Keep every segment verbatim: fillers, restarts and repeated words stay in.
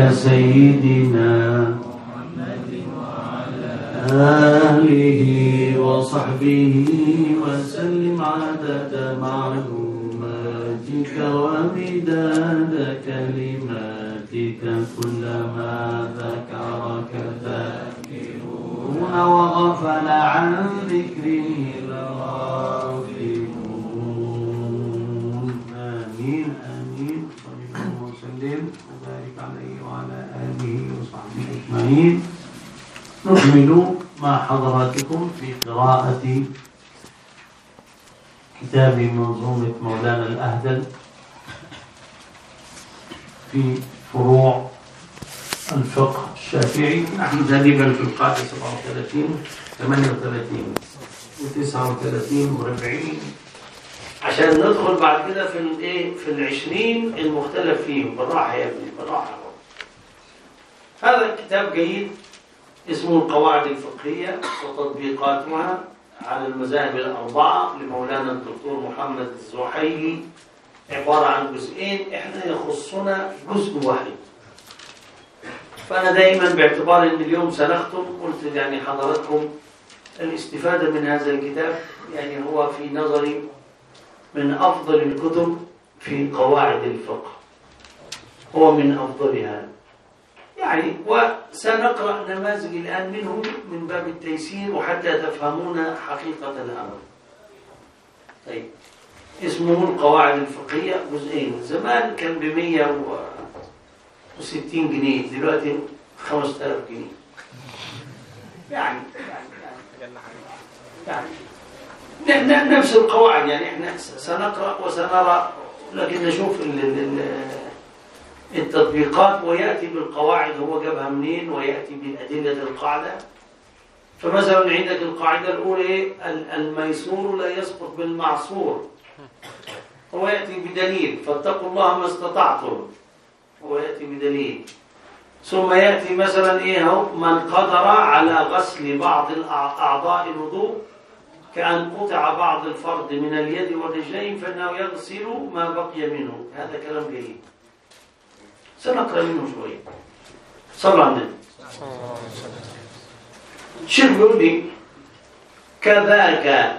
على سيدنا آله وصحبه وسلم عدد معلوماتك ومداد كلماتك كلما ذكرك ذاكرون وغفل عن ذكره الغافلون. آمين آمين. صلى الله وسلم وبارك عليه وعلى آله وصحبه أجمعين. نكمل مع حضراتكم في قراءة كتاب منظومة مولانا الأهدل في فروع الفقه الشافعي. نحن تقريبا في القاعدة سبعة وثلاثين ثمانية وثلاثين وتسعة وثلاثين وأربعين عشان ندخل بعد كده في الايه في العشرين المختلف فيهم. بالراحة يا ابني بالراحة. هذا الكتاب جيد اسمه القواعد الفقهية وتطبيقاتها على المذاهب الأربعة لمولانا الدكتور محمد الزحيلي. عبارة عن جزئين، احنا يخصنا جزء واحد. فأنا دائما باعتبار أن اليوم سنختم قلت يعني حضراتكم الاستفادة من هذا الكتاب يعني هو في نظري من أفضل الكتب في قواعد الفقه، هو من أفضلها يعني. وسنقرأ نماذج الآن منه من باب التيسير وحتى تفهمون حقيقة الأمر. طيب، اسمه القواعد الفقهية، جزئين. زمان كان بمية وستين جنيه، دلوقتي خمسة آلاف جنيه يعني يعني, يعني نفس القواعد يعني. احنا سنقرأ وسنرى، لكن نشوف ال ال التطبيقات ويأتي بالقواعد هو جابها منين ويأتي بالأدلة القاعدة. فمثلا عندك القاعدة الأولى الميسور لا يسقط بالمعصور، هو يأتي بدليل فاتقوا الله ما استطعتم، هو يأتي بدليل. ثم يأتي مثلا إيه هو من قدر على غسل بعض أعضاء الوضوء كأن قطع بعض الفرد من اليد والرجلين فإنه يغسل ما بقي منه. هذا كلام جيد، سنقرأ منه شوية. صلى على النبي. شيخ بيقول لي كذاك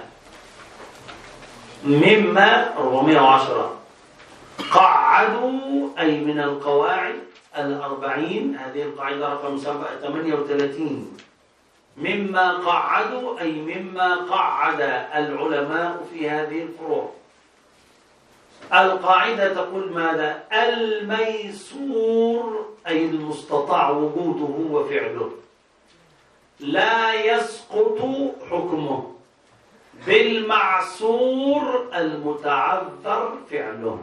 مما أربعمائة وعشرة قعدوا، أي من القواعد الأربعين، هذه القاعدة رقم ثمانية وثلاثين. مما قعدوا أي مما قعد العلماء في هذه الفروع. القاعدة تقول ماذا؟ الميسور أي المستطاع وجوده وفعله لا يسقط حكمه بالمعسور المتعذر فعله.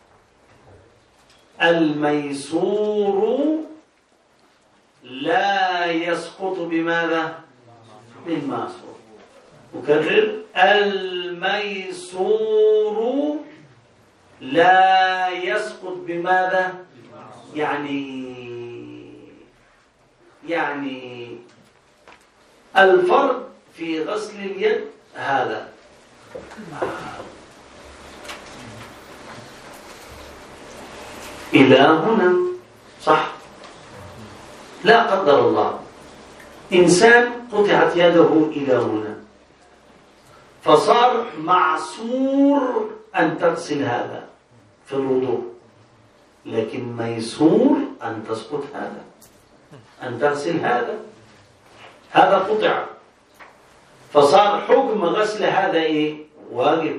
الميسور لا يسقط بماذا؟ بالمعسور. أكرر، الميسور لا يسقط بماذا؟ يعني يعني الفرض في غسل اليد هذا إلى هنا صح؟ لا قدر الله إنسان قطعت يده إلى هنا فصار معسور أن تغسل هذا في الوضوء، لكن ميسور أن تسقط هذا، أن تغسل هذا. هذا قطع فصار حكم غسل هذا إيه؟ واجب.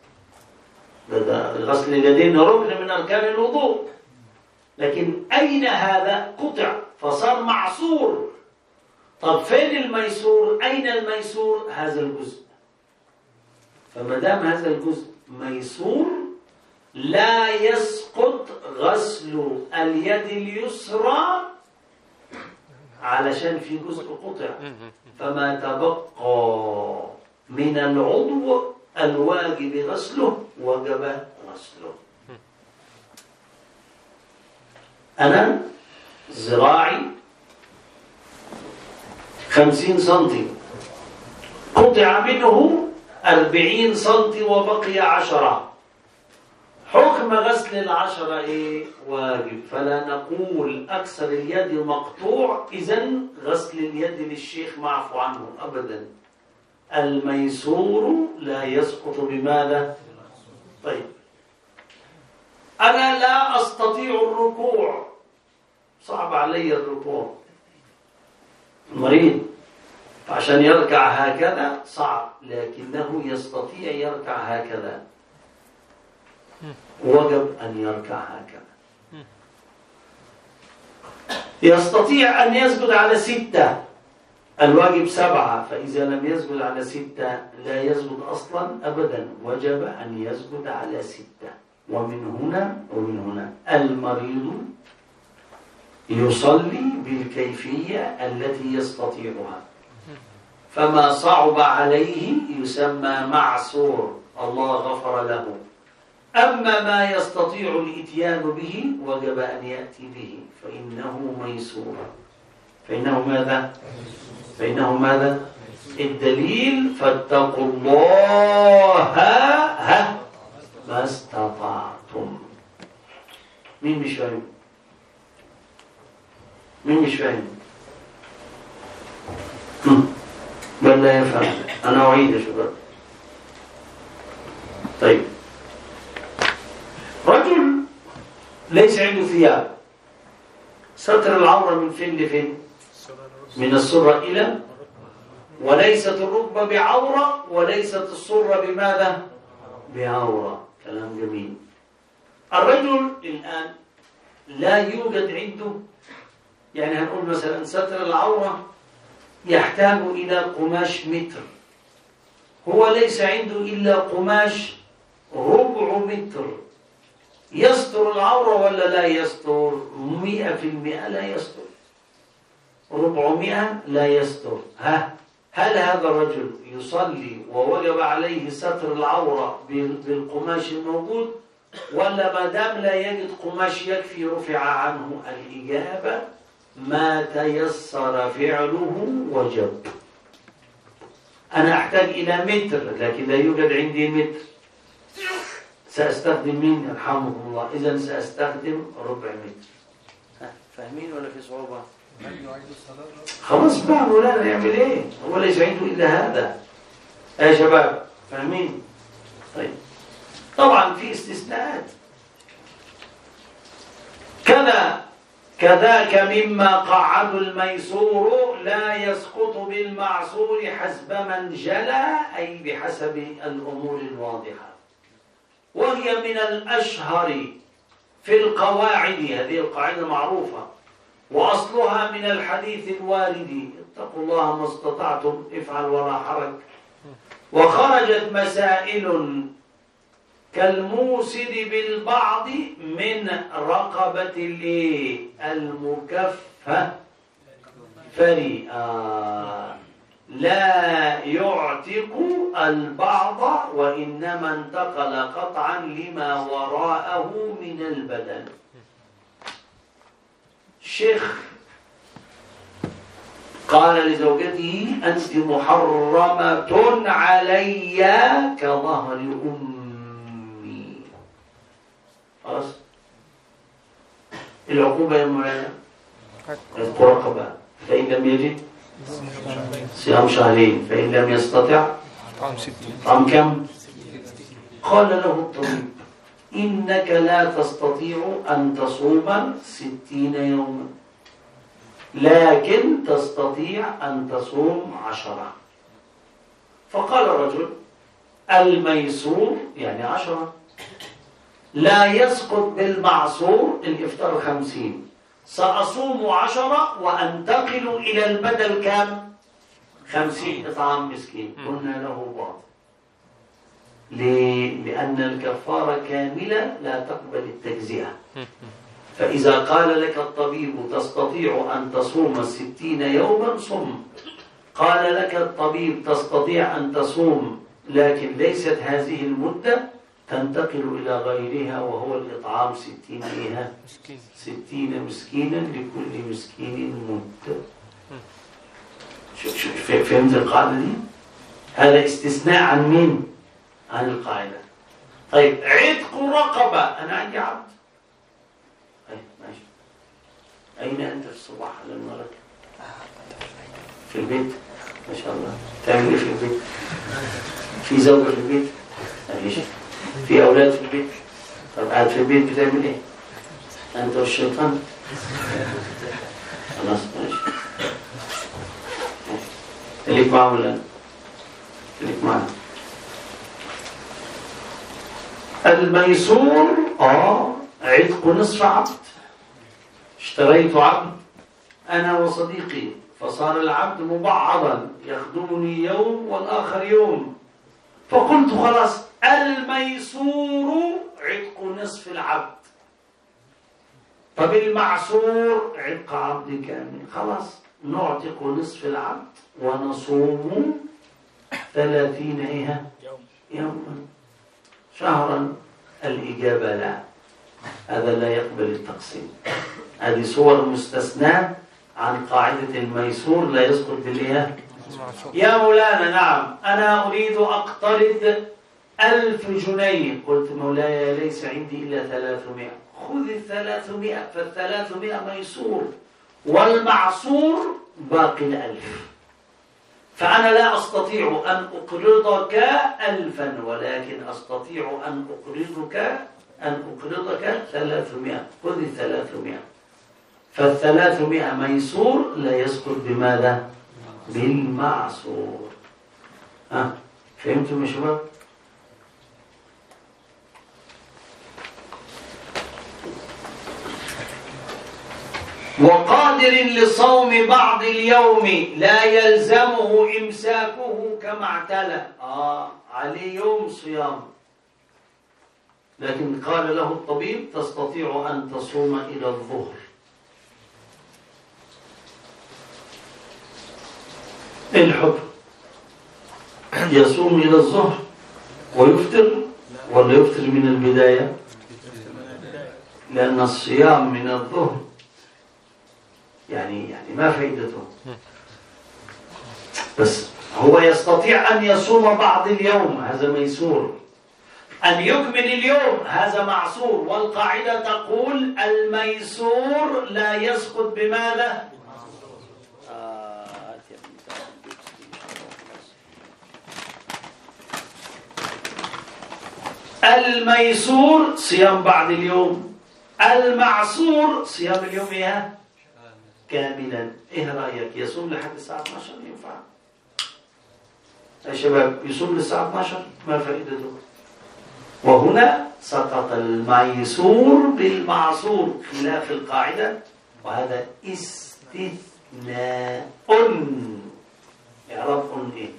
غسل اليدين ركن من أركان الوضوء، لكن أين هذا؟ قطع فصار معصور. طب فين الميسور؟ أين الميسور؟ هذا الجزء. فما دام هذا الجزء ميسور لا يسقط غسل اليد اليسرى علشان في جزء قطع، فما تبقى من العضو الواجب غسله وجب غسله. أنا ذراعي خمسين سنتي قطع منه أربعين سنتي وبقي عشرة، حكم حكم غسل العشرة إيه؟ واجب. فلا نقول أكثر اليد مقطوع إذن غسل اليد للشيخ معفو عنه أبدا. الميسور لا يسقط بماذا؟ طيب أنا لا أستطيع الركوع، صعب علي الركوع، مريض، عشان يركع هكذا صعب، لكنه يستطيع يركع هكذا، وجب أن يركع هكذا. يستطيع أن يسجد على ستة، الواجب سبعة، فإذا لم يسجد على ستة لا يسجد أصلا أبدا، وجب أن يسجد على ستة. ومن هنا ومن هنا المريض يصلي بالكيفية التي يستطيعها، فما صعب عليه يسمى معسور، الله غفر له. أما ما يستطيع الإتيان به وجب أن يأتي به، فإنه ميسور. فإنه ماذا؟ فإنه ماذا؟ الدليل فاتقوا الله ها ما استطعتم. مين مش فاهم؟ مين مش فاهم؟ بل لا يفهم. أنا أعيد يا شباب. طيب رجل ليس عنده ثياب، ستر العورة من فين لفين؟ من السرة إلى، وليست الركبة بعورة وليست السرة بماذا؟ بعورة. كلام جميل. الرجل الآن لا يوجد عنده، يعني هنقول مثلا ستر العورة يحتاج إلى قماش متر، هو ليس عنده إلا قماش ربع متر، يستر العورة ولا لا يستر؟ مئة في المئة لا يستر، ربعمائة لا يستر. ها هل هذا الرجل يصلي ووجب عليه ستر العورة بالقماش الموجود، ولا ما دام لا يجد قماش يكفي رفع عنه؟ الإجابة ما تيسر فعله وجب. أنا أحتاج إلى متر لكن لا يوجد عندي متر، سأستخدم مين؟ يرحمه الله. إذن سأستخدم ربع متر. فاهمين ولا في صعوبة؟ خلاص بقى مولانا يعمل ايه؟ هو ليس عنده الا هذا. يا شباب فاهمين؟ طيب طبعا في استثناءات. كذا كذاك مما قعد الميسور لا يسقط بالمعسور حسب من جلى، اي بحسب الامور الواضحه، وهي من الاشهر في القواعد. هذه القاعده معروفه، وأصلها من الحديث الوارد اتقوا الله ما استطعتم افعل ولا حرج. وخرجت مسائل كالموسد بالبعض من رقبة المكفة فريئا لا يعتق البعض، وإنما انتقل قطعا لما وراءه من البدن. الشيخ قال لزوجته أنت محرمة علي كظهر أمي. خلاص العقوبة يا مولانا الرقبة، فإن لم يجد صيام شهرين، فإن لم يستطع طعام كم؟ قال له الطبيب إنك لا تستطيع أن تصوم ستين يوما، لكن تستطيع أن تصوم عشرة. فقال الرجل الميسور يعني عشرة لا يسقط بالمعصور، الإفطار خمسين، سأصوم عشرة وأنتقل إلى البدل كم؟ خمسين إطعام مسكين. قلنا له باطل. ليه؟ لأن الكفارة كاملة لا تقبل التجزئة. فإذا قال لك الطبيب تستطيع أن تصوم ستين يوما صم، قال لك الطبيب تستطيع أن تصوم لكن ليست هذه المدة، تنتقل إلى غيرها وهو الإطعام ستين إيها ستين مسكينا لكل مسكين مدة. فهمت القاعدة دي؟ هذا استثناء عن مين؟ عن القاعدة. طيب عتق رقبة، أنا عندي عبد. طيب ماشي، أين أنت في الصباح على المغرب؟ في البيت ما شاء الله. تعمل إيه في البيت؟ في زوجة في البيت؟ ماشي. في أولاد في البيت؟ طب قاعد في البيت بتعمل إيه؟ أنت والشيطان؟ خلاص ماشي. خليك معه ولا خليك معه. الميسور آه عتق نصف عبد. اشتريت عبد أنا وصديقي فصار العبد مبعضا يخدمني يوم والآخر يوم، فقلت خلاص الميسور عتق نصف العبد. طب المعسور عتق عبد كامل. خلاص نعتق نصف العبد ونصوم ثلاثين إيه يوما شهرا. الإجابة لا، هذا لا يقبل التقسيم. هذه صور مستثناة عن قاعدة الميسور لا يسقط بالإيه. يا مولانا نعم أنا أريد أقترض ألف جنيه. قلت مولاي ليس عندي إلا ثلاثمائة. خذ الثلاثمائة، فالثلاثمائة ميسور والمعسور باقي الألف. فأنا لا أستطيع أن أقرضك ألفا، ولكن أستطيع أن أقرضك أن أقرضك ثلاثمائة. خذ الثلاثمائة، فالثلاثمائة ميسور لا يسقط بماذا؟ بالمعسور. ها فهمتم يا شباب؟ وقادر لصوم بعض اليوم لا يلزمه إمساكه كما اعتلى. آه عليه يوم صيام، لكن قال له الطبيب تستطيع أن تصوم إلى الظهر. الحكم يصوم إلى الظهر ويفطر ولا يفطر من البداية؟ لأن الصيام من الظهر يعني يعني ما فائدته. بس هو يستطيع أن يصوم بعض اليوم، هذا ميسور. أن يكمل اليوم هذا معسور. والقاعدة تقول الميسور لا يسقط بماذا؟ الميسور صيام بعض اليوم، المعسور صيام اليوم إيه؟ كاملا. إيه رأيك؟ يصوم لحد الساعة اثني عشر ينفع؟ يا شباب يصوم للساعة اثني عشر ما فائدته؟ وهنا سقط الميسور بالمعسور خلاف القاعدة، وهذا استثناء. يعرف أن إيه؟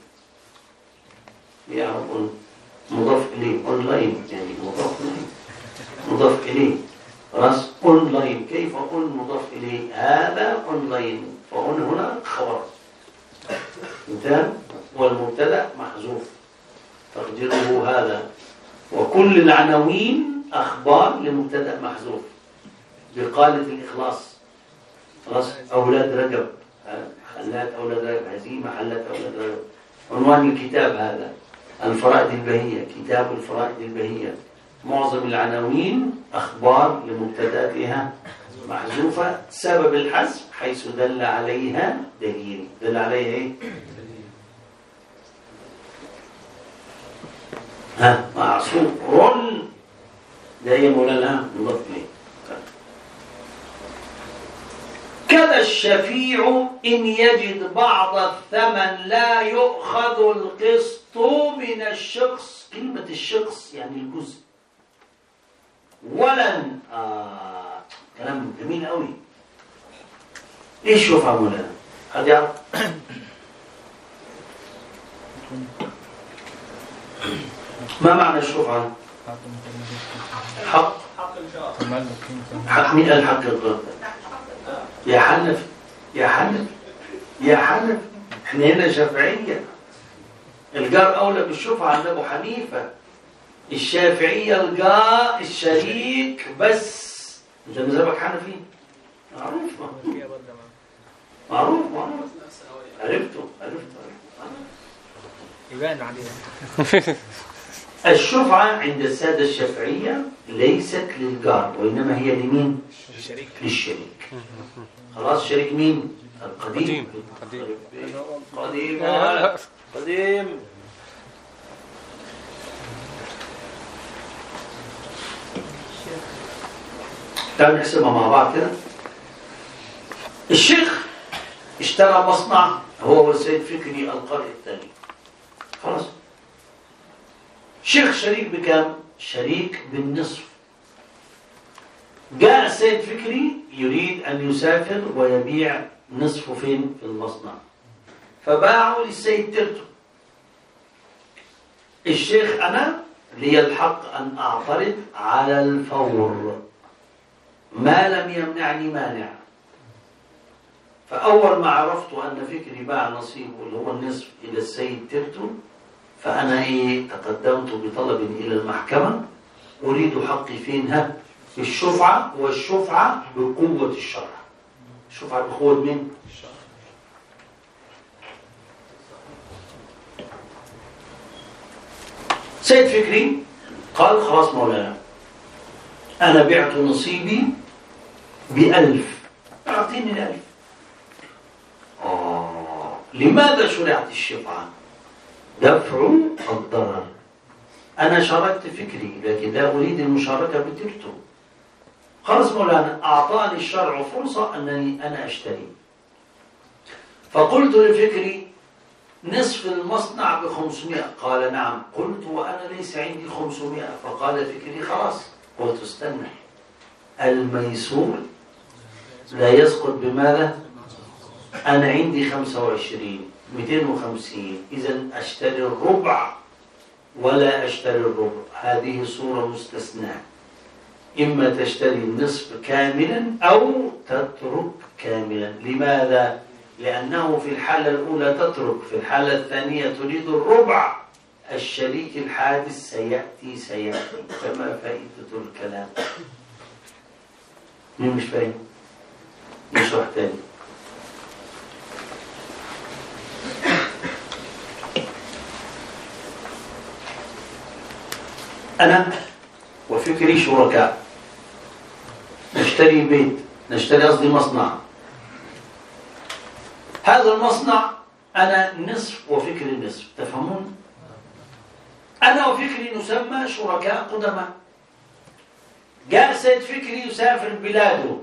يعرف أن مضاف إليه أونلاين، يعني مضاف إليه مضاف إليه راس أونلاين. كيف أون مضاف إليه؟ هذا أونلاين، فأون هنا خبر مثال والمبتدأ محذوف تقديره هذا، وكل العناوين أخبار لمبتدأ محذوف بقالة الإخلاص. خلاص أولاد رجب، حلات أولاد رجب، هزيمة حلات أولاد رجب. عنوان الكتاب هذا الفرائض البهية، كتاب الفرائض البهية. معظم العناوين أخبار لمبتدأتها محذوفة. سبب الحذف حيث دل عليها دليل. دل عليها إيه؟ ها معصور ده هي مولانا مضاف إليه. كذا الشفيع إن يجد بعض الثمن لا يؤخذ القسط من الشخص. كلمة الشخص يعني الجزء. ولن آه كلام جميل قوي. ايش شوفها مولانا؟ حد يعرف؟ ما معنى الشفعة؟ حق حق مين قال حق الغرب؟ يا حنف يا حنف يا حنف احنا هنا شافعية. الجار أولى بالشفعة عند أبو حنيفة. الشافعية الجار الشريك بس. انت مذهبك حنفي؟ معروف معروف معروف عرفته عرفته يبان علينا. الشفعة عند السادة الشافعية ليست للجار، وإنما هي لمين؟ للشريك. خلاص، شريك مين؟ القديم. قديم قديم قديم. تعالوا نحسبها مع بعض كده. الشيخ اشترى مصنع هو والسيد فكري القارئ الثاني. خلاص، شيخ شريك بكام؟ شريك بالنصف. جاء السيد فكري يريد أن يسافر ويبيع نصفه فين؟ في المصنع. فباعوا للسيد ترتو. الشيخ أنا لي الحق أن أعترض على الفور ما لم يمنعني مانع. فأول ما عرفت أن فكري باع نصيبه اللي هو النصف إلى السيد ترتو، فأنا إيه تقدمت بطلب إلى المحكمة أريد حقي فين؟ ها؟ في الشفعة، والشفعة بقوة الشرع. الشفعة بقوة مين؟ سيد فكري قال خلاص مولانا، أنا بعت نصيبي بألف، أعطيني الألف. آه لماذا شرعت الشفعة؟ دفع الضرر. أنا شاركت فكري لكن لا أريد المشاركة بترتو. خلاص مولانا، أعطاني الشرع فرصة أنني أنا أشتري. فقلت لفكري نصف المصنع بخمسمائة. قال نعم. قلت وأنا ليس عندي خمسمائة. فقال فكري خلاص. قلت استنى، الميسور لا يسقط بماذا؟ أنا عندي خمسة وعشرين، مئتين وخمسين، إذن أشتري الربع ولا أشتري الربع. هذه صورة مستثناة، إما تشتري النصف كاملا أو تترك كاملا. لماذا؟ لأنه في الحالة الأولى تترك، في الحالة الثانية تريد الربع. الشريك الحادث سيأتي سيأتي فما فائدة الكلام؟ مين مش فاهم؟ نشرح تاني. أنا وفكري شركاء، نشتري بيت، نشتري قصدي مصنع. هذا المصنع أنا نصف وفكري نصف، تفهمون؟ أنا وفكري نسمى شركاء قدماء. جاء سيد فكري يسافر بلاده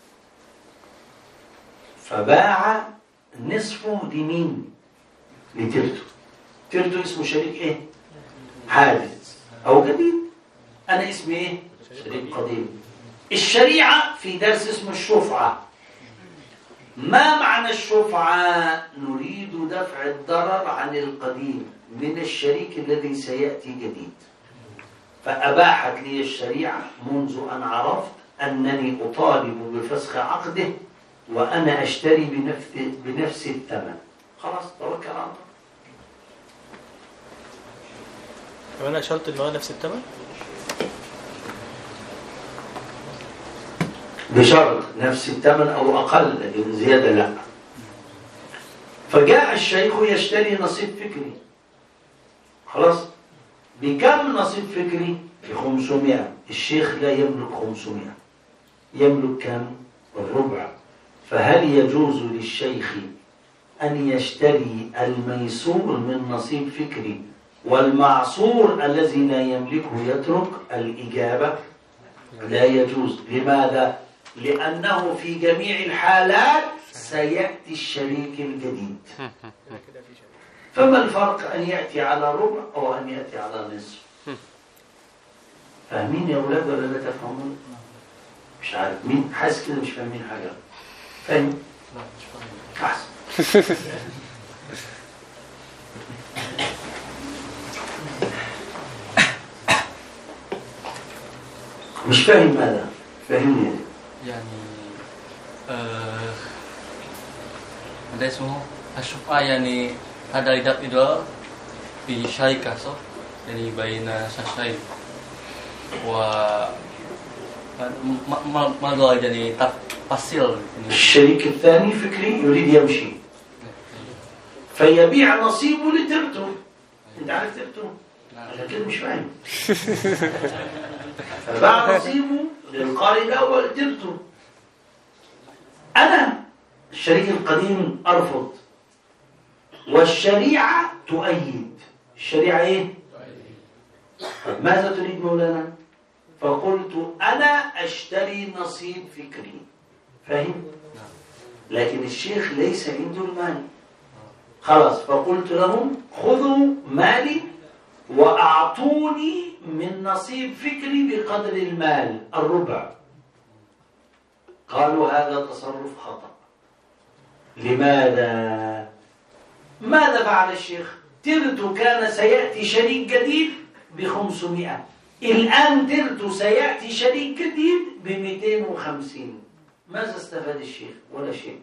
فباع نصفه لمين؟ لترتو. ترتو اسمه شريك إيه؟ حادث أو جديد. أنا اسمي إيه؟ شريك قديم. الشريعة في درس اسمه الشفعة. ما معنى الشفعة؟ نريد دفع الضرر عن القديم من الشريك الذي سيأتي جديد. فأباحت لي الشريعة منذ أن عرفت أنني أطالب بفسخ عقده وأنا أشتري بنفس, بنفس الثمن. خلاص توكل على الله. وأنا شرط إنه نفس الثمن؟ بشرط نفس الثمن أو أقل، لكن زيادة لا. فجاء الشيخ يشتري نصيب فكري. خلاص، بكم نصيب فكري؟ بخمسمائة. الشيخ لا يملك خمسمائة، يملك كم؟ الربع. فهل يجوز للشيخ أن يشتري الميسور من نصيب فكري والمعصور الذي لا يملكه يترك؟ الإجابة لا يجوز. لماذا؟ لأنه في جميع الحالات سيأتي الشريك الجديد. فما الفرق أن يأتي على ربع أو أن يأتي على نصف؟ فاهمين يا أولاد ولا لا تفهمون؟ مش عارف مين حاسس كده مش فاهمين حاجة. فاهم؟ أحسن. مش فاهم ماذا؟ فاهمني يعني آه ada اسمه الشفعة يعني ada idap idul في شركة صح؟ يعني بين شخصين و ما ما ما يعني تفصيل. الشريك الثاني فكري يريد يمشي فيبيع نصيبه لترتو. انت عارف ترتو؟ لكن مش فاهم. فباع نصيبه للقارئ الأول تلته. أنا الشريك القديم أرفض، والشريعة تؤيد. الشريعة إيه؟ ماذا تريد مولانا؟ فقلت أنا أشتري نصيب فكري. فاهم؟ لكن الشيخ ليس عنده المال. خلاص، فقلت لهم خذوا مالي وأعطوني من نصيب فكري بقدر المال الربع. قالوا هذا تصرف خطأ. لماذا؟ ماذا فعل الشيخ؟ ترتو كان سيأتي شريك جديد بخمسمائة، الآن ترتو سيأتي شريك جديد بمئتين وخمسين. ماذا استفاد الشيخ؟ ولا شيء.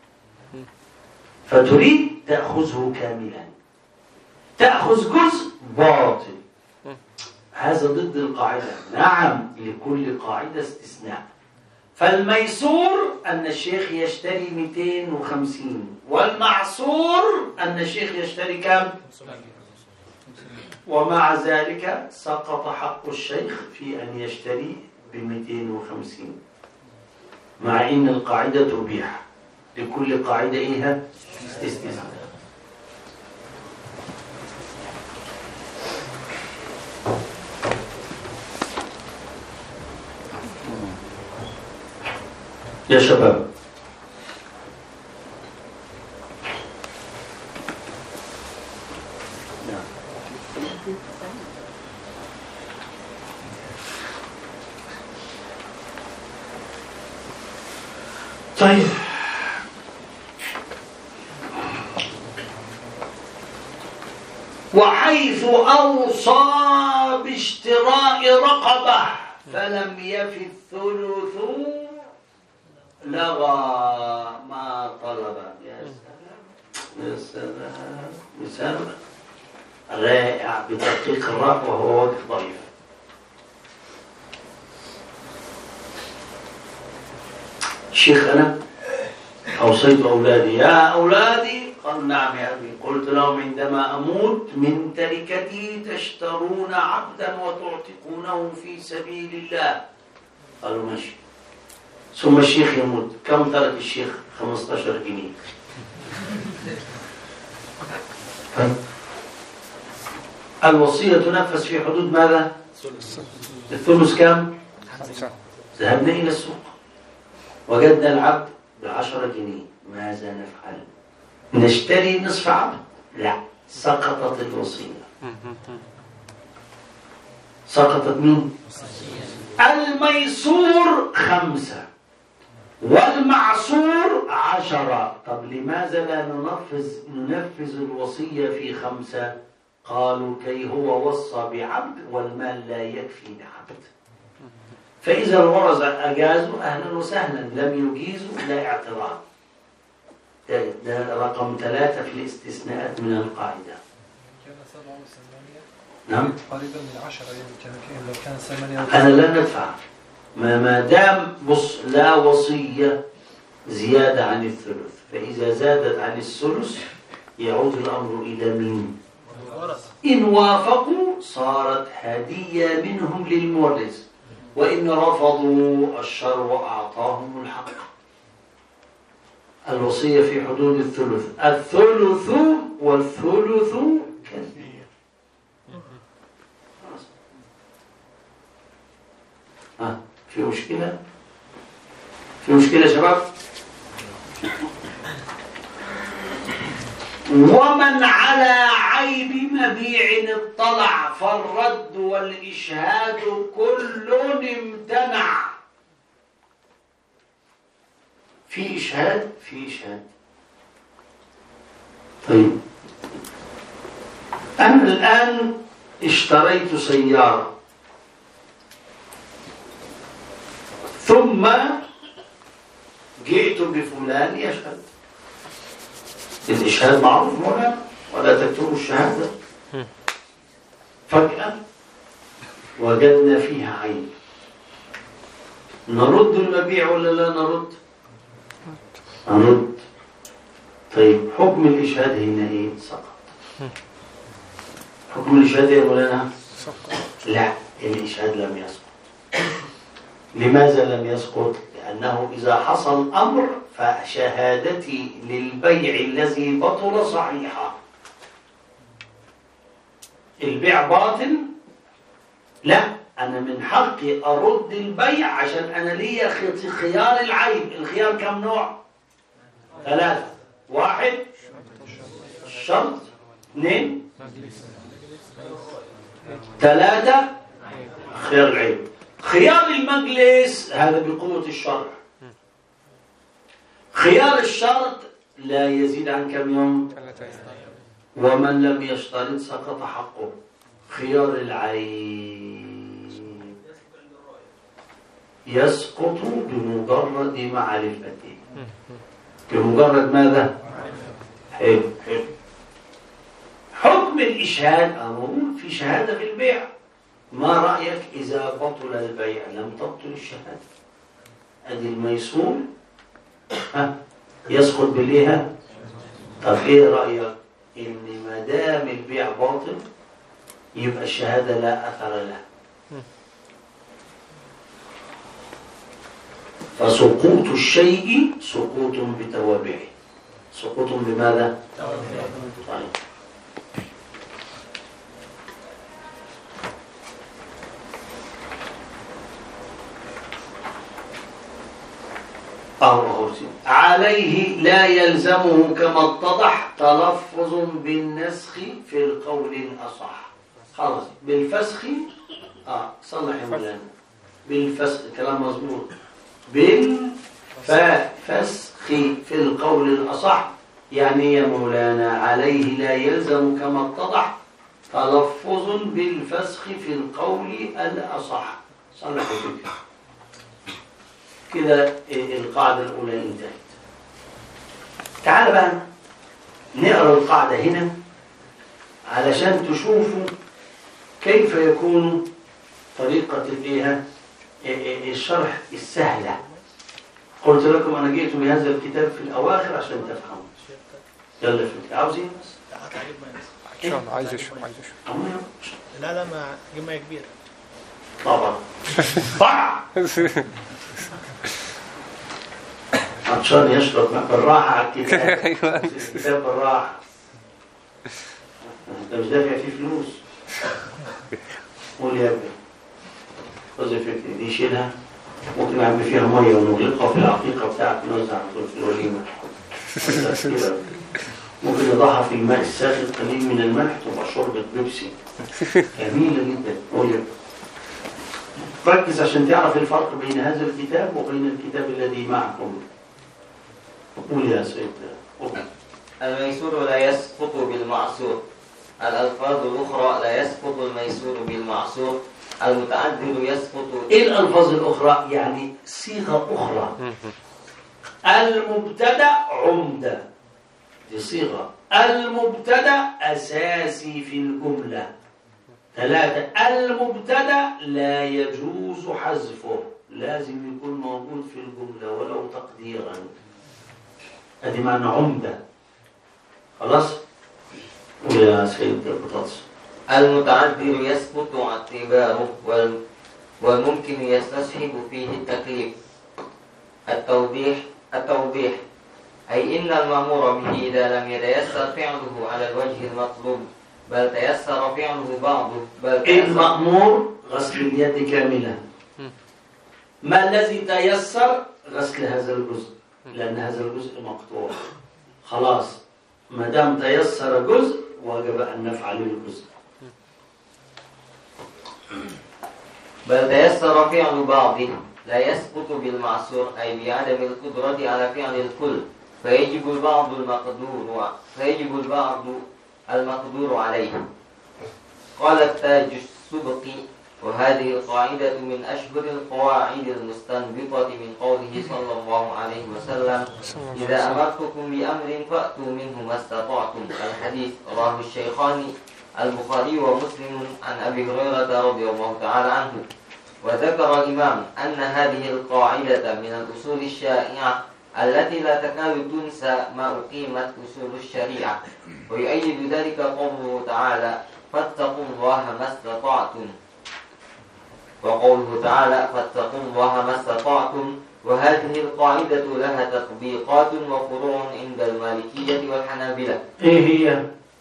فتريد تأخذه كاملا، تأخذ جزء باطل. هذا ضد القاعدة. نعم، لكل قاعدة استثناء. فالميسور أن الشيخ يشتري مئتين وخمسين، والمعصور أن الشيخ يشتري كم؟ ومع ذلك سقط حق الشيخ في أن يشتري بمئتين وخمسين، مع أن القاعدة تبيح. لكل قاعدة إيها استثناء. يا شباب، طيب وحيث أوصى باشتراء رقبة فلم يف الثلث لغى ما طلب. يا سلام يا سلام، مثال رائع بتدقيق الراء وهو وجه ضعيف. الشيخ أنا أوصيت أولادي يا أولادي، قال نعم يا أبي. قلت لهم عندما أموت من تركتي تشترون عبدا وتعتقونه في سبيل الله. قالوا ماشي. ثم الشيخ يموت، كم ترك الشيخ؟ خمسة عشر جنيه. الوصية تنفذ في حدود ماذا؟ الثلث كم؟ ذهبنا إلى السوق وجدنا العبد بعشرة جنيه. ماذا نفعل؟ نشتري نصف عبد؟ لا، سقطت الوصية. سقطت مين؟ الميسور خمسة والمعصور عشرة. طب لماذا لا ننفذ ننفذ الوصية في خمسة؟ قالوا كي هو وصى بعبد والمال لا يكفي بعبد. فإذا الورثة أجازوا أهلا وسهلا، لم يجيزوا لا اعتراض. ده, ده رقم ثلاثة في الاستثناءات من القاعدة. نعم قريبا من عشرة يعني، لو كان ثمانية أنا لا ندفع ما ما دام بص لا وصية زيادة عن الثلث. فإذا زادت عن الثلث يعود الأمر إلى مين؟ إن وافقوا صارت هدية منهم للمورث، وإن رفضوا الشرع أعطاهم الحق. الوصية في حدود الثلث، الثلث والثلث كثير. ها في مشكلة؟ في مشكلة شباب؟ ومن على عيب مبيع اطلع فالرد والإشهاد كل امتنع. في إشهاد في إشهاد. طيب أنا الآن اشتريت سيارة ثم جئت بفلان يشهد. الإشهاد معروف هنا ولا تكتبوا الشهادة. فجأة وجدنا فيها عيب، نرد المبيع ولا لا نرد؟ نرد. طيب حكم الإشهاد هنا إيه؟ سقط. حكم الإشهاد يا مولانا؟ لا، الإشهاد لم يسقط. لماذا لم يسقط؟ لأنه إذا حصل أمر فشهادتي للبيع الذي بطل صحيحة. البيع باطل، لا، أنا من حقي أرد البيع عشان أنا لي خيار العيب. الخيار كم نوع؟ ثلاثة. واحد الشرط، اثنين، ثلاثة خيار العيب. خيار المجلس هذا بقوة الشرع. خيار الشرط لا يزيد عن كم يوم؟ ومن لم يشترط سقط حقه. خيار العيب يسقط بمجرد معرفته. بمجرد ماذا؟ حلو حلو. حكم الإشهاد أمر في شهادة بالبيع. ما رأيك إذا بطل البيع لم تبطل الشهادة؟ أدي الميسور ها يسقط بالإيه؟ طب إيه رأيك؟ إن ما دام البيع باطل يبقى الشهادة لا أثر لها. فسقوط الشيء سقوط بتوابعه. سقوط بماذا؟ طيب. عليه لا يلزمه كما اتضح تلفظ بالنسخ في القول الأصح. خلاص بالفسخ اه صلح يا مولانا. بالفسخ كلام مظبوط. بالفسخ في القول الأصح يعني يا مولانا عليه لا يلزم كما اتضح تلفظ بالفسخ في القول الأصح. صلح يا كده القاعدة الأولى انتهت. تعال بقى نقرأ القاعدة هنا علشان تشوفوا كيف يكون طريقة الايه الشرح السهلة. قلت لكم أنا جئت بهذا الكتاب في الأواخر عشان تفهموا. يلا فهمت. عاوز ايه بس؟ شلون عايز اشوف عايز اشوف لا لا ما جمعية كبيرة طبعا. طبعا عطشان يشرب بالراحة على الكتاب. الكتاب بالراحة. انت مش دافع فيه فلوس. قول يا ابني خذ فكرة دي شيلها. ممكن نعمل فيها مية ونغلقها في العقيقة بتاعك نوزع في الوليمة. ممكن نضعها في الماء الساخن قليل من الملح تبقى شوربة بيبسي جميلة جدا. قول يا ابني ركز عشان تعرف الفرق بين هذا الكتاب وبين الكتاب الذي معكم. قول يا سيد. الميسور لا يسقط بالمعسور. الألفاظ الأخرى لا يسقط الميسور بالمعسور. المتعدد يسقط. إيه الألفاظ الأخرى؟ يعني صيغة أخرى. المبتدأ عمدة دي صيغة. المبتدأ أساسي في الجملة. ثلاثة المبتدأ لا يجوز حذفه. لازم يكون موجود في الجملة ولو تقديرا. هذه معنى عمدة. خلاص؟ قول يا سيد البطاطس. المتعدد يسقط اعتباره والممكن يستصحب فيه التكليف. التوضيح التوضيح أي إن المأمور به إذا لم يتيسر فعله على الوجه المطلوب بل تيسر فعله بعضه بل المأمور غسل اليد كاملة. ما الذي تيسر؟ غسل هذا الجزء لأن هذا الجزء مقطوع. خلاص ما دام تيسر جزء وجب أن نفعل الجزء. بل تيسر فعل بعضه لا يسقط بالمعسور أي بعدم القدرة على فعل الكل فيجب البعض المقدور فيجب البعض المقدور عليه. قال التاج السبقي وهذه القاعدة من أشهر القواعد المستنبطة من قوله صلى الله عليه وسلم إذا أمرتكم بأمر فأتوا منه ما استطعتم. الحديث رواه الشيخان البخاري ومسلم عن أبي هريرة رضي الله تعالى عنه. وذكر الإمام أن هذه القاعدة من الأصول الشائعة التي لا تكاد تنسى ما أقيمت أصول الشريعة. ويؤيد ذلك قوله تعالى فاتقوا الله ما استطعتم، وقوله تعالى فاتقوا الله ما استطعتم. وهذه القاعدة لها تطبيقات وفروع عند المالكية والحنابلة. إيه هي؟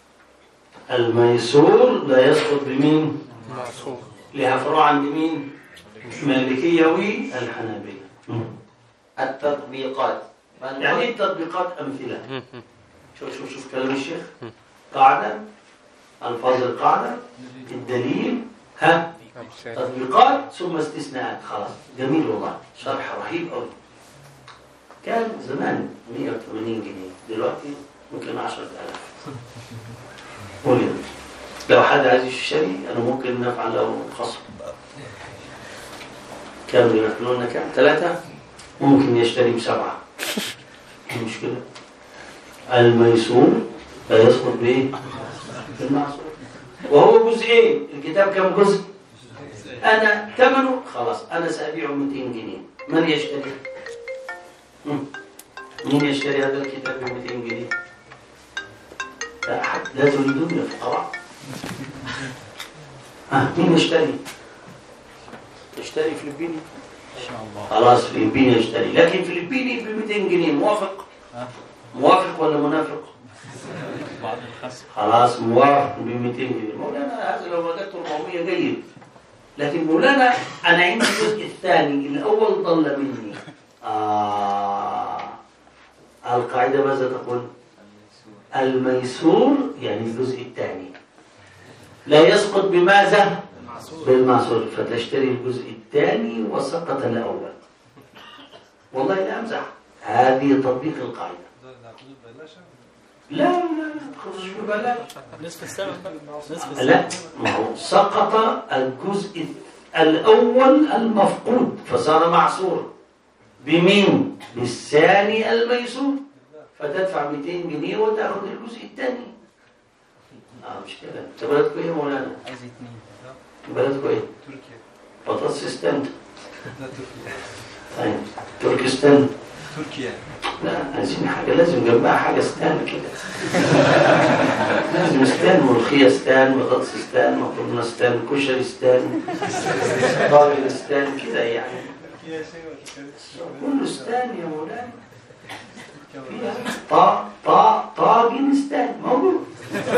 الميسور لا يسقط بمين؟ معصوم. لها فروع عند مين؟ المالكية والحنابلة. التطبيقات يعني ايه التطبيقات؟ أمثلة. شوف شوف شوف كلام الشيخ. قاعدة، ألفاظ القاعدة، الدليل، ها؟ تطبيقات ثم استثناءات. خلاص جميل والله، شرح رهيب قوي. كان زمان مئة وثمانين جنيه، دلوقتي ممكن عشرة آلاف. قولي لو حد عايز يشتري أنا ممكن نفعل له خصم. كم بينقلون كم؟ ثلاثة؟ ممكن يشتري بسبعة. مش كده؟ الميسور لا يسقط به بالمعصور، وهو جزئين. الكتاب كم جزء؟ أنا ثمنه خلاص أنا سأبيعه مئتين جنيه. من يشتري؟ مين يشتري هذا الكتاب ب مئتين جنيه؟ لا أحد. لا تريدون يا فقراء. ها مين يشتري؟ يشتري فلبيني إن شاء الله. خلاص فلبيني يشتري، لكن فلبيني ب مئتين جنيه موافق؟ موافق ولا منافق؟ بعد الخصم خلاص موافق ب مئتين جنيه. مولانا هذا لو وجدت أربعمئة جيد، لكن مولانا أنا عندي الجزء الثاني الأول ضل مني. آه. القاعدة ماذا تقول؟ الميسور يعني الجزء الثاني لا يسقط بماذا؟ بالمعصور، فتشتري الجزء الثاني وسقط الأول. والله لا أمزح، هذه تطبيق القاعدة. لا لا لا تخرج ببلاش. نصف الثمن نصف الثمن. لا، ما هو سقط الجزء الأول المفقود فصار معصور بمين؟ بالثاني الميسور، فتدفع مئتين جنيه وتأخذ الجزء الثاني. آه مش كده. أنت بلدكم إيه مولانا؟ عايز اثنين. بلدكم إيه؟ تركيا. بطاطسستان. لا تركيا. طيب تركستان. تركيا. لا عايزين حاجة لازم جنبها حاجة ستان كده. لازم ستان، ملوخية ستان، بطاطس ستان، مكرونة ستان، كشري ستان، طاجن ستان كده يعني. كل ستان يا مولانا. فيها طا طا طاجن ستان موجود.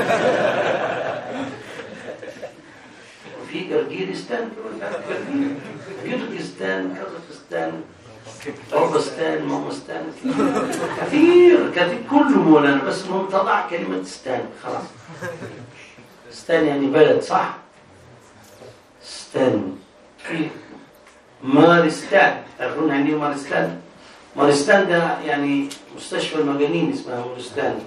وفي جرجيرستان كمان، جرجستان، كازاخستان، أوغستان، مومستان، كثير كثير كله مولانا. بس المهم تضع كلمة ستان خلاص. ستان يعني بلد صح؟ ستان. في مارستان، تعرفون يعني مارستان؟ مارستان ده يعني مستشفى المجانين اسمها مارستان.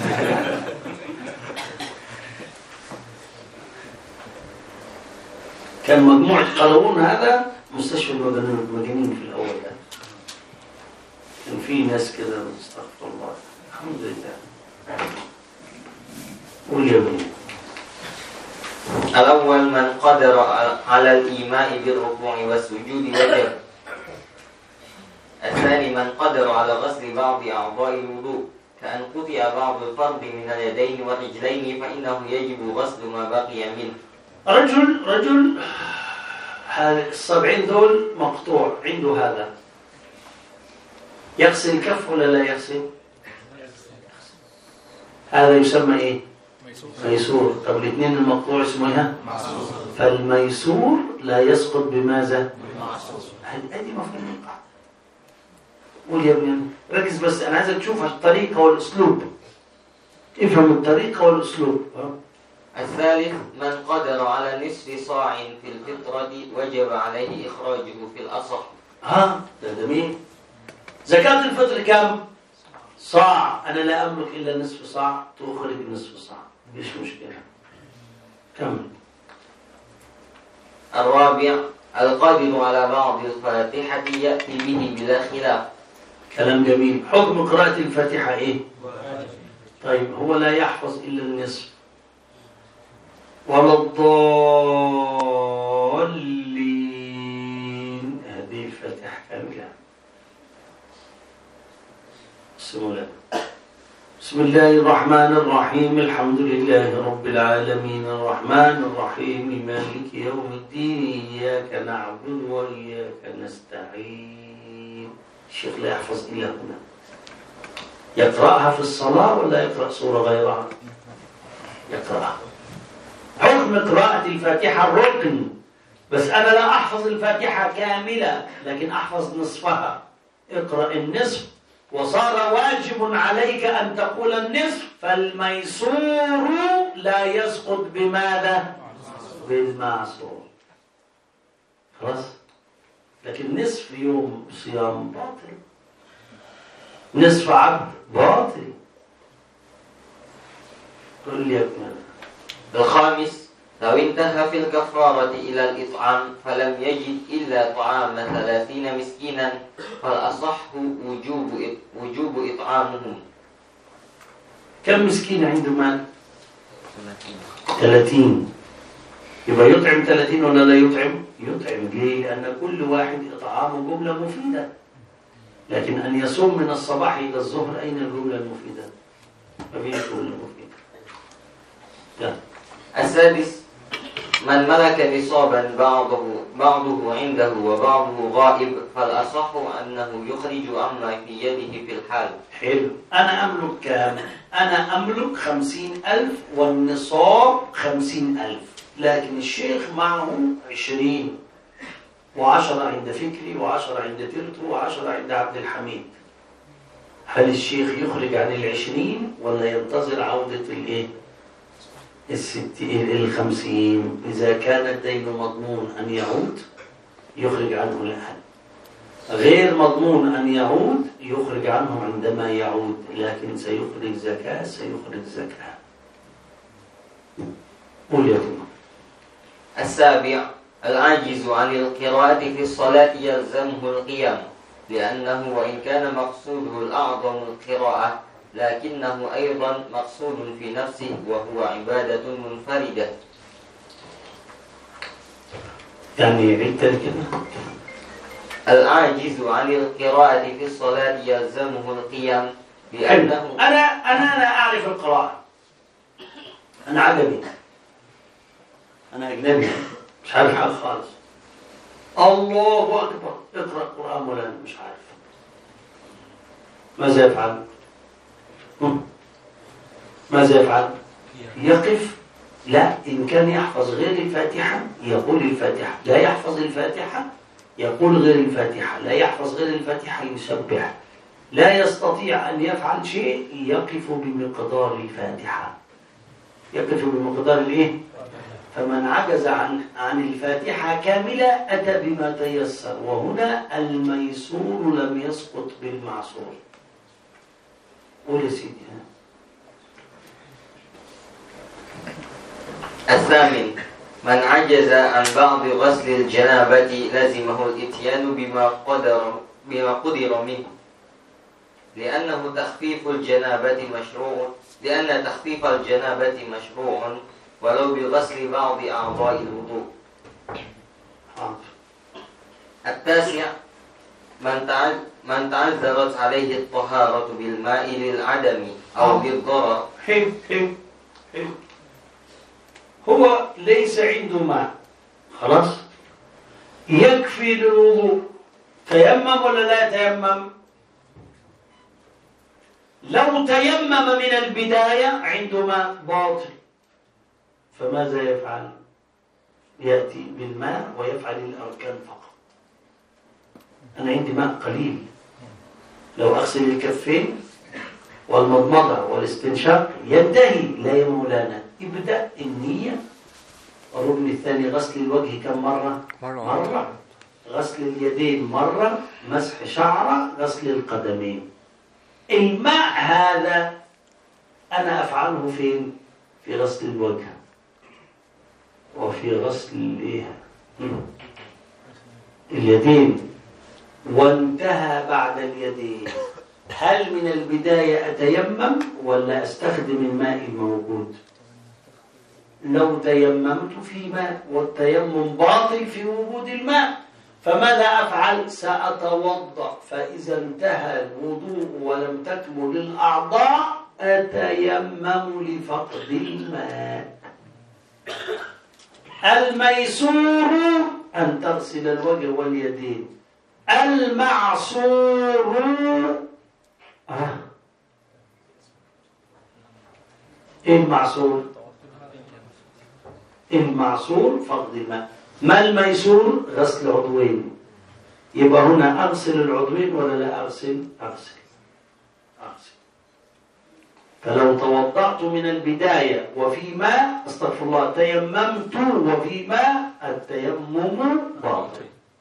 كان مجموعة قلاوون هذا مستشفى المجانين في الأول ده. كان في ناس كده استغفر الله. الحمد لله. قول يا بني. الأول من قدر على الإيماء بالركوع والسجود وجب. الثاني من قدر على غسل بعض أعضاء الوضوء، كأن قطع بعض الفرد من اليدين والرجلين فإنه يجب غسل ما بقي منه. رجل رجل هذا السبعين دول مقطوع عنده هذا، يغسل الكف ولا لا يغسل؟ هذا يسمى ايه؟ ميسور. طب الاثنين المقطوع اسمه ايه؟ فالميسور لا يسقط بماذا؟ هذه مفهوم القاعدة. قول يا ابني ركز بس، انا عايزك تشوف الطريقة والاسلوب، افهم الطريقة والاسلوب. الثالث من قدر على نصف صاع في الفطرة وجب عليه إخراجه في الأصح. ها ده جميل. زكاة الفطر كم؟ صاع. أنا لا أملك إلا نصف صاع، تخرج نصف صاع، مش مشكلة. كم؟ الرابع القادر على بعض الفاتحة يأتي به بلا خلاف. كلام جميل. حكم قراءة الفاتحة إيه؟ طيب هو لا يحفظ إلا النصف ولا الضالين، هذه الفاتحة كاملة. سمولا بسم الله الرحمن الرحيم الحمد لله رب العالمين الرحمن الرحيم مالك يوم الدين إياك نعبد وإياك نستعين. الشيخ لا يحفظ إلا هنا. يقرأها في الصلاة ولا يقرأ سورة غيرها؟ يقرأها. حكم قراءة الفاتحة الركن، بس أنا لا أحفظ الفاتحة كاملة لكن أحفظ نصفها. اقرأ النصف وصار واجب عليك أن تقول النصف، فالميسور لا يسقط بماذا؟ بالمعسور. خلاص؟ لكن نصف يوم صيام باطل، نصف عبد باطل. قل لي أكمل. الخامس: لو انتهى في الكفارة إلى الإطعام فلم يجد إلا طعام ثلاثين مسكينا فالأصح وجوب وجوب إطعامهم. كم مسكين عنده مال؟ ثلاثين. يبقى يطعم ثلاثين ولا لا يطعم؟ يطعم. ليه؟ لأن كل واحد إطعامه جملة مفيدة، لكن أن يصوم من الصباح إلى الظهر أين الجملة المفيدة؟ ما فيش جملة مفيدة. لا. السادس: من ملك نصابا بعضه بعضه عنده وبعضه غائب فالأصح أنه يخرج عما في يده في الحال. حلو. أنا أملك كام؟ أنا أملك خمسين ألف والنصاب خمسين ألف، لكن الشيخ معه عشرين، وعشرة عند فكري وعشرة عند ترتو وعشرة عند عبد الحميد. هل الشيخ يخرج عن العشرين ولا ينتظر عودة الإيه؟ الستين الخمسين؟ إذا كان الدين مضمون أن يعود يخرج عنه الآن، غير مضمون أن يعود يخرج عنه عندما يعود، لكن سيخرج زكاة سيخرج زكاة. قل يا ابني. السابع: العاجز عن القراءة في الصلاة يلزمه القيام، لأنه وإن كان مقصوده الأعظم القراءة لكنه أيضا مقصود في نفسه وهو عبادة منفردة. يعني عيد تاني كده. العاجز عن القراءة في الصلاة يلزمه القيام لأنه أنا أنا لا أعرف القراءة، أنا عجمي، أنا أجنبي، مش عارف حاجة خالص. الله أكبر، اقرأ القرآن ولا مش عارف، ماذا يفعل؟ ماذا يفعل؟ يقف؟ لا، إن كان يحفظ غير الفاتحة يقول الفاتحة، لا يحفظ الفاتحة يقول غير الفاتحة، لا يحفظ غير الفاتحة يسبح، لا يستطيع أن يفعل شيء يقف بمقدار الفاتحة. يقف بمقدار الإيه؟ فمن عجز عن عن الفاتحة كاملة أتى بما تيسر، وهنا الميسور لم يسقط بالمعسور. قول يا سيدي. الثامن: من عجز عن بعض غسل الجنابة لزمه الإتيان بما قدر بما قدر منه، لأنه تخفيف الجنابة مشروع لأن تخفيف الجنابة مشروع ولو بغسل بعض أعضاء الوضوء. التاسع: من تعذ من تعذرت عليه الطهارة بالماء للعدم أو بالضرر. حلو حلو حلو. هو ليس عنده ماء، خلاص، يكفي للوضوء، تيمم ولا لا يتيمم؟ لو تيمم من البداية عنده ماء باطل، فماذا يفعل؟ يأتي بالماء ويفعل الأركان فقط. أنا عندي ماء قليل، لو أغسل الكفين والمضمضة والاستنشاق ينتهي. لا يا مولانا، ابدأ النية. الركن الثاني غسل الوجه كم مرة؟ مرة. غسل اليدين مرة، مسح شعرة، غسل القدمين. الماء هذا أنا أفعله فين؟ في غسل الوجه وفي غسل الإيه؟ اليدين، وانتهى بعد اليدين. هل من البداية أتيمم ولا أستخدم الماء الموجود؟ لو تيممت في ماء والتيمم باطل في وجود الماء، فماذا أفعل؟ سأتوضأ. فإذا انتهى الوضوء ولم تكمل الأعضاء أتيمم لفقد الماء. الميسور أن تغسل الوجه واليدين. المعصور آه. إيه المعصور؟ المعصور فقد الماء. ما الميسور؟ غسل عضوين. يبقى هنا أغسل العضوين ولا لا أغسل؟ أغسل أغسل. فلو توضأت من البداية وفي ماء استغفر الله تيممت وفي ماء التيمم باطل.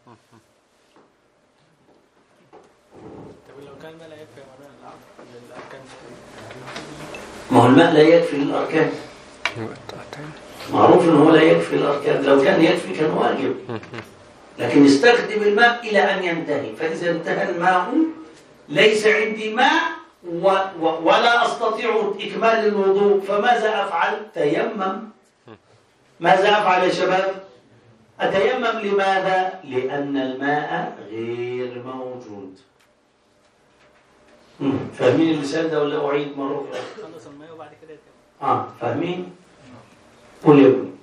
طب لو كان الماء لا يكفي يا مولانا للأركان؟ ما هو الماء لا يكفي للأركان. معروف أنه لا يكفي للأركان. لو كان يكفي كان واجب. لكن استخدم الماء إلى أن ينتهي. فإذا انتهى الماء ليس عندي ماء و و ولا أستطيع إكمال الوضوء، فماذا أفعل؟ تيمم. ماذا أفعل يا شباب؟ أتيمم لماذا؟ لأن الماء غير موجود. فاهمين المثال ده ولا أعيد مرة أخرى؟ خلص الماء وبعد كده يتيمم. آه فاهمين؟ قول يا ابني.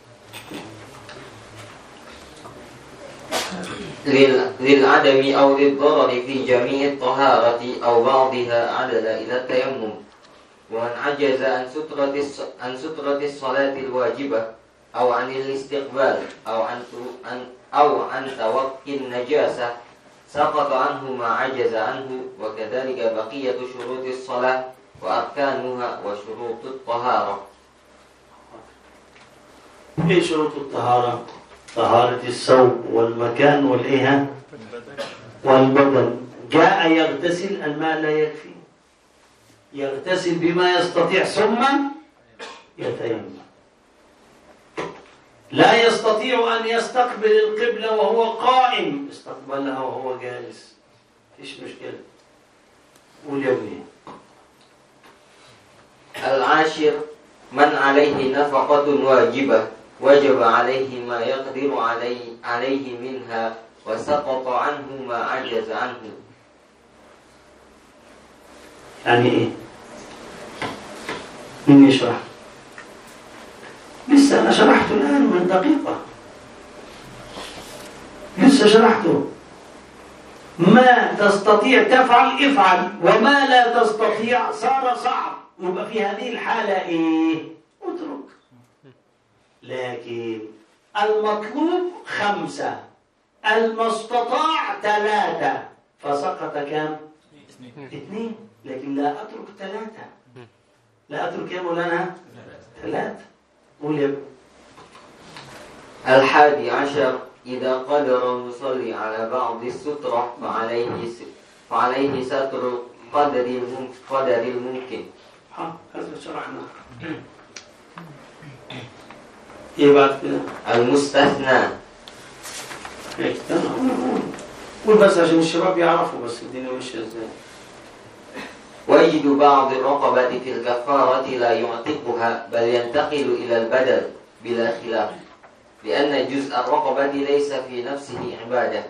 للعدم أو للضرر في جميع الطهارة أو بعضها عدل إلى التيمم. ومن عجز عن سترة عن سترة الصلاة الواجبة أو عن الاستقبال أو عن أو عن توقي النجاسة سقط عنه ما عجز عنه، وكذلك بقية شروط الصلاة وأركانها وشروط الطهارة. إيه شروط الطهارة؟ طهارة الثوب والمكان والإيه والبدن. جاء يغتسل، الماء لا يكفي، يغتسل بما يستطيع ثم يتيمم. لا يستطيع أن يستقبل القبلة وهو قائم، استقبلها وهو جالس، إيش مشكلة؟ قول يا ابني. العاشر من عليه نفقة واجبة وجب عليه ما يقدر عليه, عليه منها وسقط عنه ما عجز عنه. يعني إيه؟ مين يشرح؟ لسه أنا شرحته الآن من دقيقة، لسه شرحته. ما تستطيع تفعل افعل، وما لا تستطيع صار صعب. يبقى في هذه الحالة إيه؟ اترك. لكن المطلوب خمسة، المستطاع ثلاثة، فسقط كم؟ اثنين. لكن لا أترك ثلاثة، لا أترك يا مولانا ثلاثة. قول يا ابني. الحادي عشر إذا قدر المصلي على بعض السترة فعليه فعليه ستر قدر قدر الممكن. ها هذا شرحنا. إيه بعد كده؟ المستثنى. إيه قول بس عشان الشباب يعرفوا بس الدنيا ماشية إزاي. ويجد بعض الرقبة في الكفارة لا يعتقها بل ينتقل إلى البدل بلا خلاف، لأن جزء الرقبة ليس في نفسه عبادة.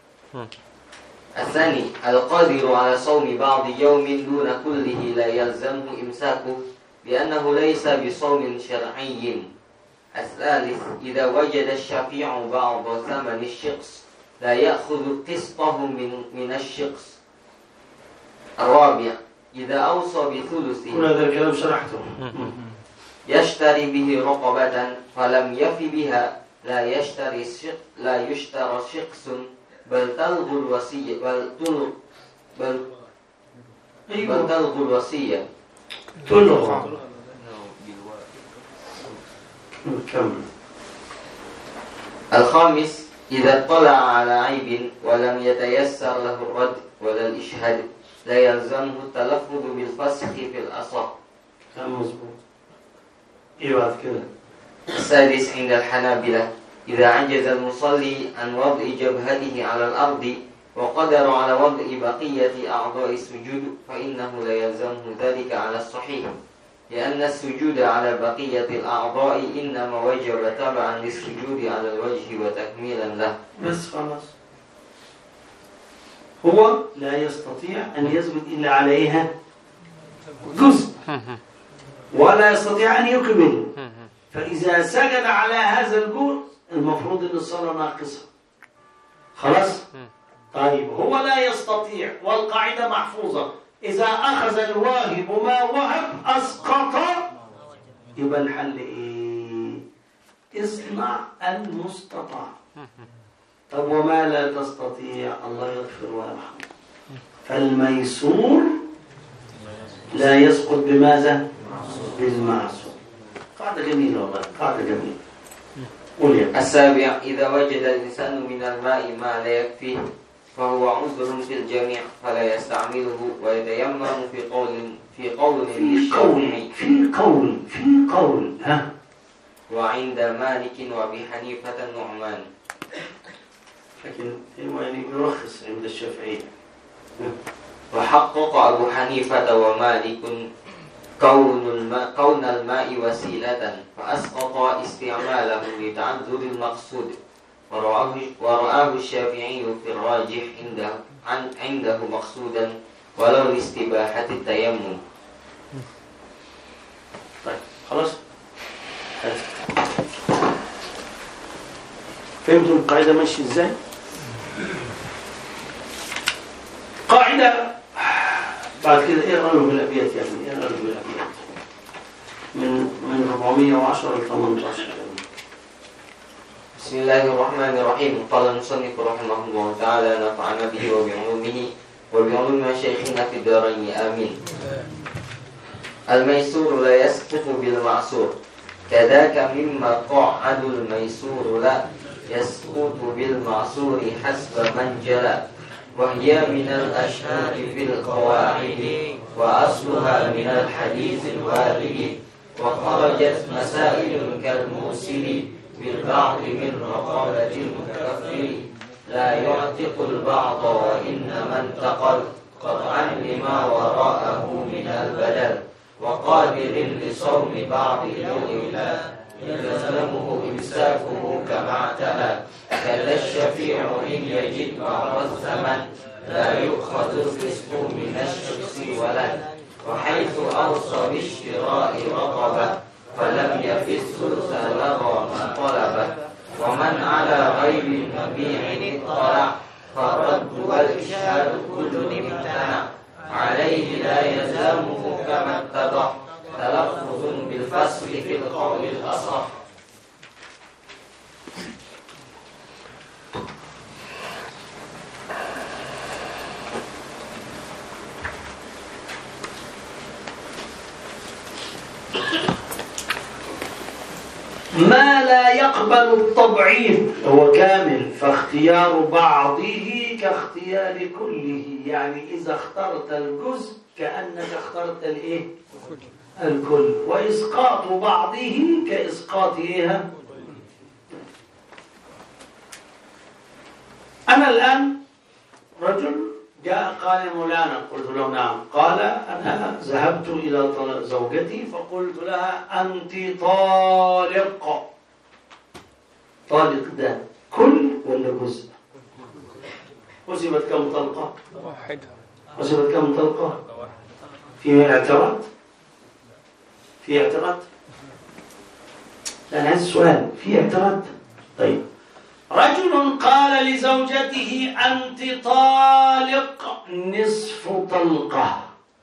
الثاني القادر على صوم بعض يوم دون كله لا يلزمه إمساكه لأنه ليس بصوم شرعي. الثالث إذا وجد الشفيع بعض ثمن الشخص لا يأخذ قسطه من من الشخص. الرابع إذا أوصى بثلثه كل هذا الكلام شرحته. يشتري به رقبة فلم يف بها لا يشتري الشق لا يشترى شخص بل تلغو الوصية بل تلغ بل بل تلغو الوصية تلغى. كمل. الخامس إذا اطلع على عيب ولم يتيسر له الرد ولا الإشهاد لا يلزمه التلفظ بالفسخ في الأصح. كلام مظبوط. إيه بعد كده؟ السادس عند الحنابلة إذا عجز المصلي عن وضع جبهته على الأرض وقدر على وضع بقية أعضاء السجود فإنه لا يلزمه ذلك على الصحيح، لأن السجود على بقية الأعضاء إنما وجب تبعا للسجود على الوجه وتكميلا له. بس خلاص. هو لا يستطيع أن يسجد إلا عليها جزء، ولا يستطيع أن يكمل، فإذا سجد على هذا الجزء المفروض أن الصلاة ناقصة. خلاص؟ طيب هو لا يستطيع والقاعدة محفوظة، إذا أخذ الواهب ما وهب أسقط، يبقى الحل إيه؟ اصنع المستطاع. طب وما لا تستطيع؟ الله يغفر ويرحم. فالميسور لا يسقط بماذا؟ بالمعصوم. قاعدة جميلة والله، قاعدة جميلة. السابع إذا وجد الإنسان من الماء ما لا يكفيه فهو عذر في الجميع فلا يستعمله ويتيمم في قول في قول في قول في قول في قول ها وعند مالك وأبي حنيفة النعمان. لكن يعني يرخص عند الشافعية. وحقق أبو حنيفة ومالك كون الماء, كون الماء وسيلة فأسقط استعماله لتعذر المقصود، ورآه, ورآه الشافعي في الراجح عنده, عنده مقصودا ولو لاستباحة التيمم. طيب خلاص فهمتوا القاعدة ماشي ازاي؟ قاعدة بعد كده ايه قالوا بالابيات؟ يعني ايه قالوا بالابيات من من أربعمائة وعشرة ل ثمانية عشر. بسم الله الرحمن الرحيم. قال المصنف رحمه الله تعالى نفعنا به وبعلومه وبعلوم مشايخنا في الدارين آمين. الميسور لا يسقط بالمعسور كذاك مما قعد الميسور لا يسقط بالمعسور حسب من جلى، وهي من الأشهار في القواعد وأصلها من الحديث الوارد، وخرجت مسائل كالموسر بالبعض من رقابة المكفر، لا يعتق البعض وإنما انتقل قطعا لما وراءه من البدل، وقادر لصوم بعض الأولى يلزمه إمساكه كما اعتلى، كذا الشفيع إن يجد بعض الزمن لا يؤخذ الفسق من الشخص ولد، وحيث أوصى بالشراء رقبة فلم يفي الثلث لغى ما طلب، ومن على غير المبيع اطلع فالرد والإشهاد كل امتنع، عليه لا يلزمه كما اتضح تلفظ بالفصل في القول الأصح. ما لا يقبل التضعيف هو كامل، فاختيار بعضه كاختيار كله، يعني إذا اخترت الجزء كأنك اخترت الايه؟ الكل. وإسقاط بعضه كإسقاط إيه؟ أنا الآن رجل جاء قال يا مولانا، قلت له نعم. قال أنا ذهبت إلى زوجتي فقلت لها أنت طالق. طالق ده كل ولا جزء؟ وسبت كم طلقة؟ واحدة. وسبت كم طلقة؟ في اعتراض؟ في اعتراض؟ لا، هذا السؤال في اعتراض. طيب رجل قال لزوجته أنت طالق نصف طلقة.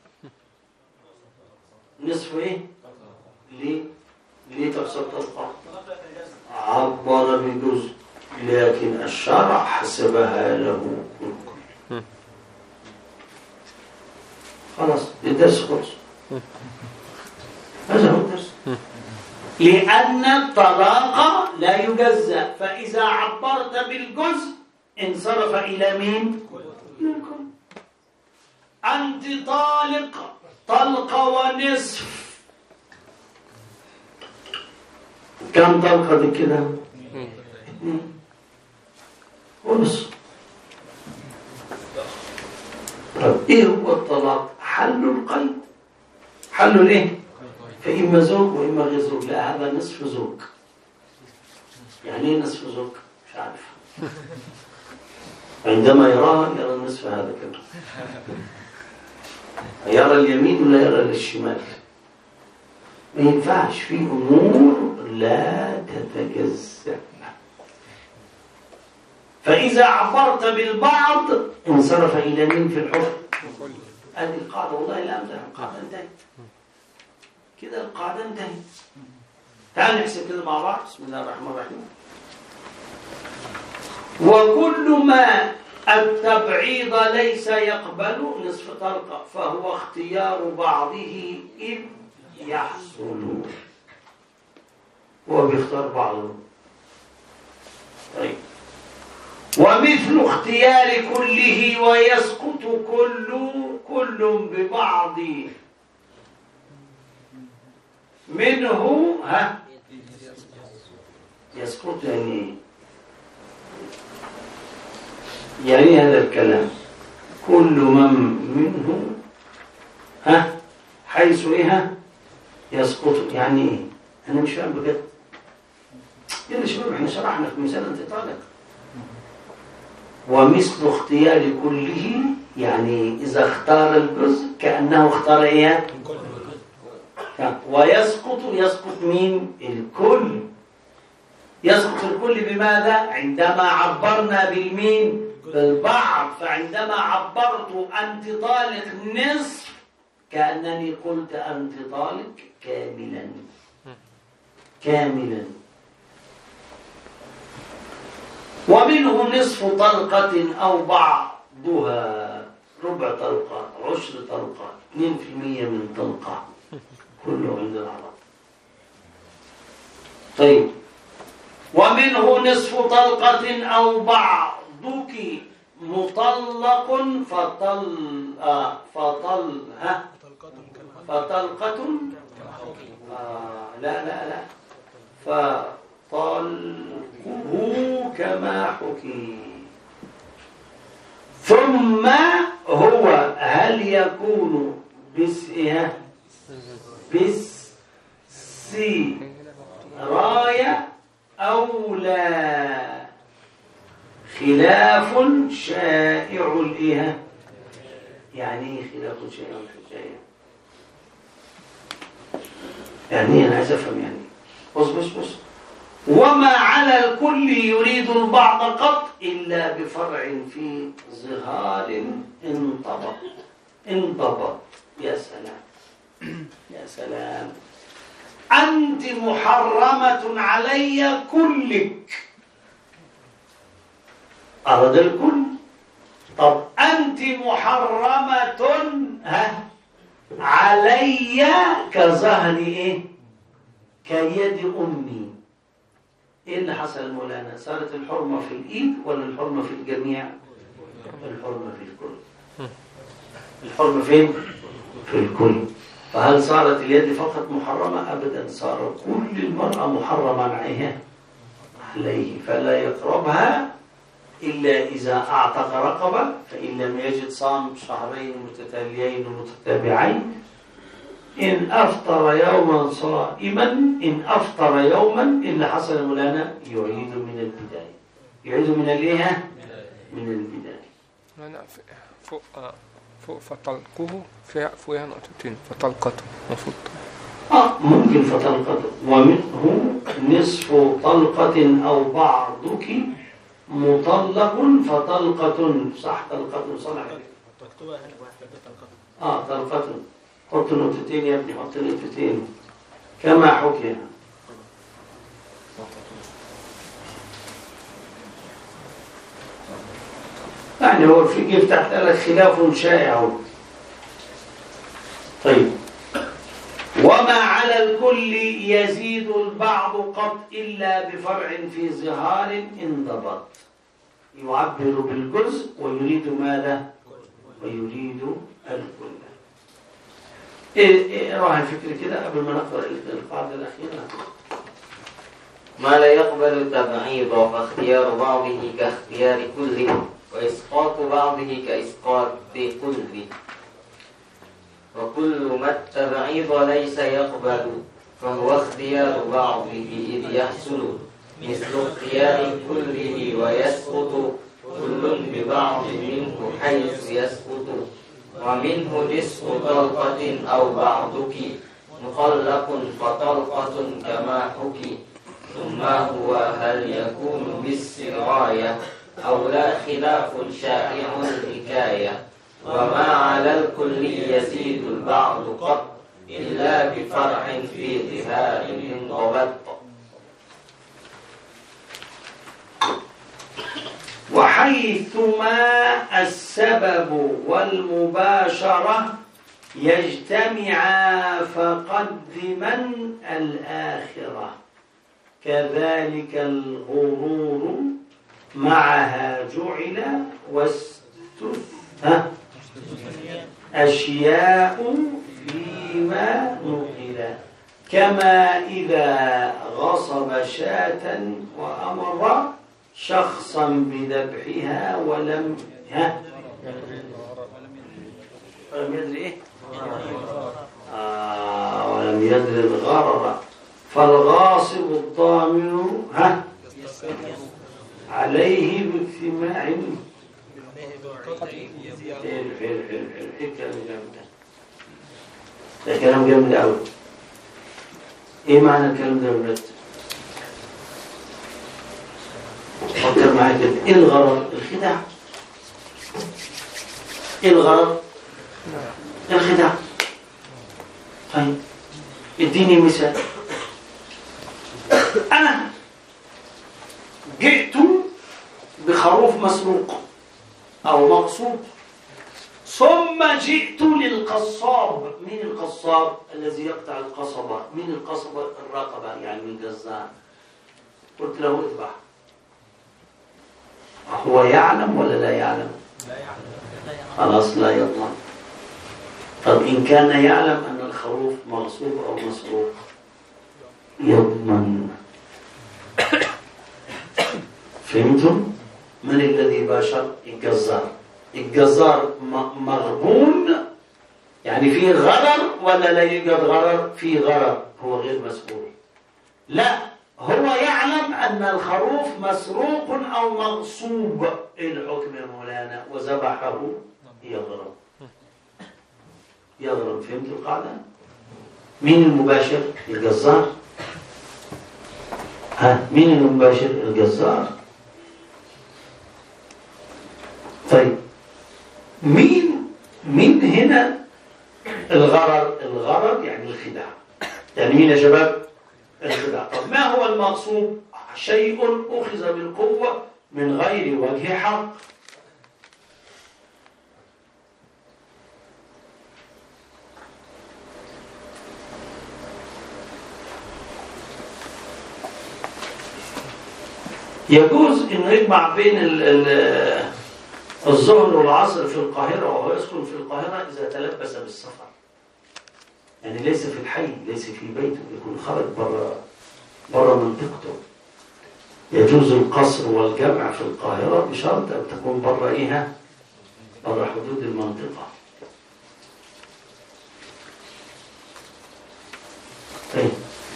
نصف إيه؟ ليه؟ ليه تحسب طلقة؟ عبر بجزء، لكن الشرع حسبها له كل. خلاص الدرس خلص. هذا هو الدرس. لأن الطلاق لا يجزأ، فإذا عبرت بالجزء انصرف إلى مين؟ الكل. أنت طالق طلقة ونصف. كم طلقة دي كده؟ اثنين ونصف. طب إيه هو الطلاق؟ حل القيد. حل ليه؟ فإما زوج وإما غير زوج. لا، هذا نصف زوج. يعني ايه نصف زوج؟ مش عارف. عندما يراها يرى النصف هذا كده. يرى اليمين ولا يرى الشمال؟ ما ينفعش، في أمور لا تتجزأ. فإذا عبرت بالبعض انصرف إلى مين في الحكم؟ هذه القاعدة، والله لا أمزح، القاعدة انتهت كده، القاعدة انتهت. تعال نحسب كده مع بعض. بسم الله الرحمن الرحيم. وكل ما التبعيض ليس يقبل نصف طلقة فهو اختيار بعضه إذ يحصل. هو بيختار بعضه. طيب، ومثل اختيار كله ويسقط كل كل ببعض منه. ها يسقط يعني يعني هذا الكلام كل من منه ها حيث ايه يسقط يعني ايه؟ انا مش فاهم بجد. يا شباب احنا شرحنا في مثال انت طالق. ومثل اختيار كله يعني اذا اختار الجزء كانه اختار ايه؟ ويسقط يسقط مين؟ الكل. يسقط الكل بماذا؟ عندما عبرنا بالمين؟ بالبعض. فعندما عبرت أنت طالق نصف كأنني قلت أنت طالق كاملا كاملا. ومنه نصف طلقة أو بعضها، ربع طلقة، عشر طلقة، اثنين بالمئة من طلقة، كله عند العرب. طيب، ومنه نصف طلقة أو بعضك مطلق فطل آه فطل ها فطلقة آه لا لا لا فطلقه كما حكي. ثم هو هل يكون بس إيه بس سي راية أو لا؟ خلاف شائع الإيه؟ يعني خلاف شائع الحجاية يعني أنا عايز أفهم يعني. بص بص بص وما على الكل يريد البعض قط إلا بفرع في ظهار انضبط انضبط. يا سلام يا سلام. أنت محرمة علي كلك، أراد الكل. طب أنت محرمة ها علي كظهر إيه؟ كيد أمي. إيه اللي حصل مولانا؟ صارت الحرمة في الإيد ولا الحرمة في الجميع؟ الحرمة في الكل. الحرمة فين؟ في الكل. فهل صارت اليد فقط محرمة؟ أبدا، صار كل المرأة محرمة عليها عليه، فلا يقربها إلا إذا أعتق رقبة، فإن لم يجد صام شهرين متتاليين متتابعين. إن أفطر يوما صائما إن أفطر يوما إلا حصل مولانا يعيد من البداية. يعيد من الإيه؟ من البداية. أنا فوق فوق فطلقه فيها فوقها نقطتين فطلقته المفروض. آه ممكن فطلقته. ومنه نصف طلقة أو بعضك مطلق فطلقة. صح، طلقة صح. آه طلقة. حط نقطتين يا ابني، حط نقطتين كما حكي. يعني هو في كيف تحت لك خلاف شائع. طيب، وما على الكل يزيد البعض قط إلا بفرع في ظهار انضبط. يعبر بالجزء ويريد ماذا؟ ويريد الكل. ايه ايه راح الفكر كده قبل ما نقرأ القاعدة الأخيرة. ما لا يقبل التبعيض فاختيار بعضه كاختيار كله، وإسقاط بعضه كإسقاط كله. وكل ما التبعيض ليس يقبل فهو اختيار بعضه إذ يحصل، مثل اختيار كله ويسقط كل ببعض منه حيث يسقط. ومنه نصف طلقة أو بعضك مخلق فطلقة كما حكي ثم هو هل يكون بالسراية أو لا خلاف شائع الحكاية وما على الكل يزيد البعض قط إلا بفرع في ظهار انضبط. وحيثما السبب والمباشرة يجتمعا فقدما الآخرة كذلك الغرور معها جعل واستثنى أشياء فيما نقل كما إذا غصب شاة وأمر شخصا بذبحها ولم ها ولم يدري إيه آه ولم يدري الغرر فالغاصب الضامن ها عليه باجتماع حلو حلو حلو حلو ايه الكلام الجامد ده؟ ده كلام جامد قوي. ايه معنى الكلام ده يا ولاد؟ فكر معايا كده. ايه الغرض؟ الخداع. ايه الغرض؟ الخداع. طيب اديني مثال. انا جئت بخروف مسروق او مقصود ثم جئت للقصاب. مين القصاب؟ الذي يقطع القصبة. مين القصبة؟ الرقبة يعني الجزار. قلت له اذبح. هو يعلم ولا لا يعلم؟ لا يعلم. خلاص لا يضمن. طب إن كان يعلم أن الخروف مغصوب أو مسروق يضمن. فهمتم؟ من الذي باشر؟ الجزار. الجزار مغبون يعني فيه غرر ولا لا يوجد غرر؟ فيه غرر، هو غير مسؤول. لا، هو يعلم أن الخروف مسروق أو مغصوب. الحكم يا مولانا وذبحه يغرم. يغرم. فهمت القاعدة؟ مين المباشر؟ الجزار. ها مين المباشر؟ الجزار. طيب مين مين هنا الغرر؟ الغرر يعني الخداع. يعني مين يا شباب؟ الخداع. طب ما هو المغصوب؟ شيء أخذ بالقوة من غير وجه حق. يجوز أن يجمع بين الظهر والعصر في القاهرة وهو يسكن في القاهرة إذا تلبس بالسفر، يعني ليس في الحي، ليس في بيته، يكون خرج برا برا منطقته. يجوز القصر والجمع في القاهرة بشرط أن تكون برا إيها برا حدود المنطقة. طيب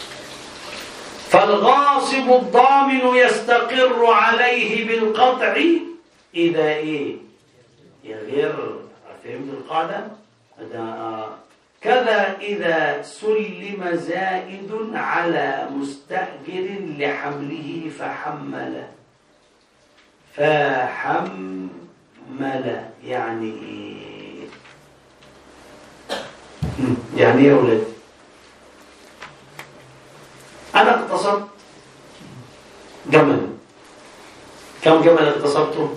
فالغاصب الضامن يستقر عليه بالقطع إذا إيه؟ يغير. فهمت القاعدة؟ كذا إذا سلم زائد على مستأجر لحمله فحمل. فحمل يعني إيه؟ يعني إيه يا أولاد؟ أنا اقتصرت جمل. كم جمل اقتصرته؟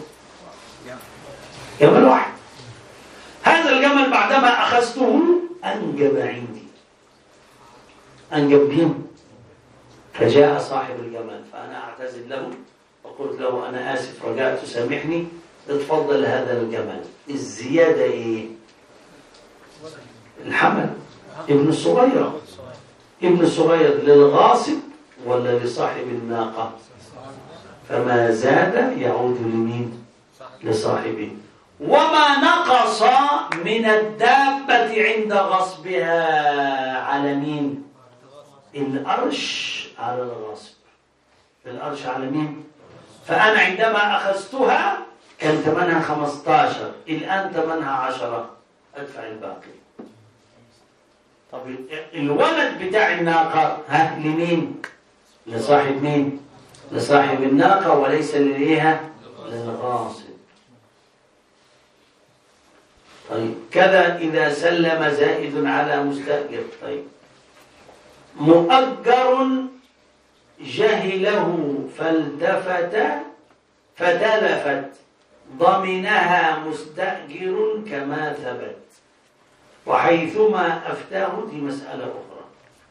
جمل واحد. هذا الجمل بعدما أخذته أنجب عندي، أنجب بهم. فجاء صاحب الجمل فأنا أعتذر له وقلت له أنا آسف، رجعت تسامحني، اتفضل هذا الجمل. الزيادة إيه؟ الحمل. ابن الصغير. ابن الصغير للغاصب ولا لصاحب الناقة؟ فما زاد يعود لمين؟ لصاحبه. وما نقص من الدابة عند غصبها على مين؟ الأرش على الغصب. الأرش على مين؟ فأنا عندما أخذتها كان ثمنها خمسة عشر، الآن ثمنها عشرة، أدفع الباقي. طب الولد بتاع الناقة ها لمين؟ لصاحب مين؟ لصاحب الناقة وليس لليها للغاصب. طيب كذا إذا سلم زائد على مستأجر. طيب مؤجر جهله فالتفت فتلفت ضمنها مستأجر كما ثبت، وحيثما أفتاه دي مسألة أخرى.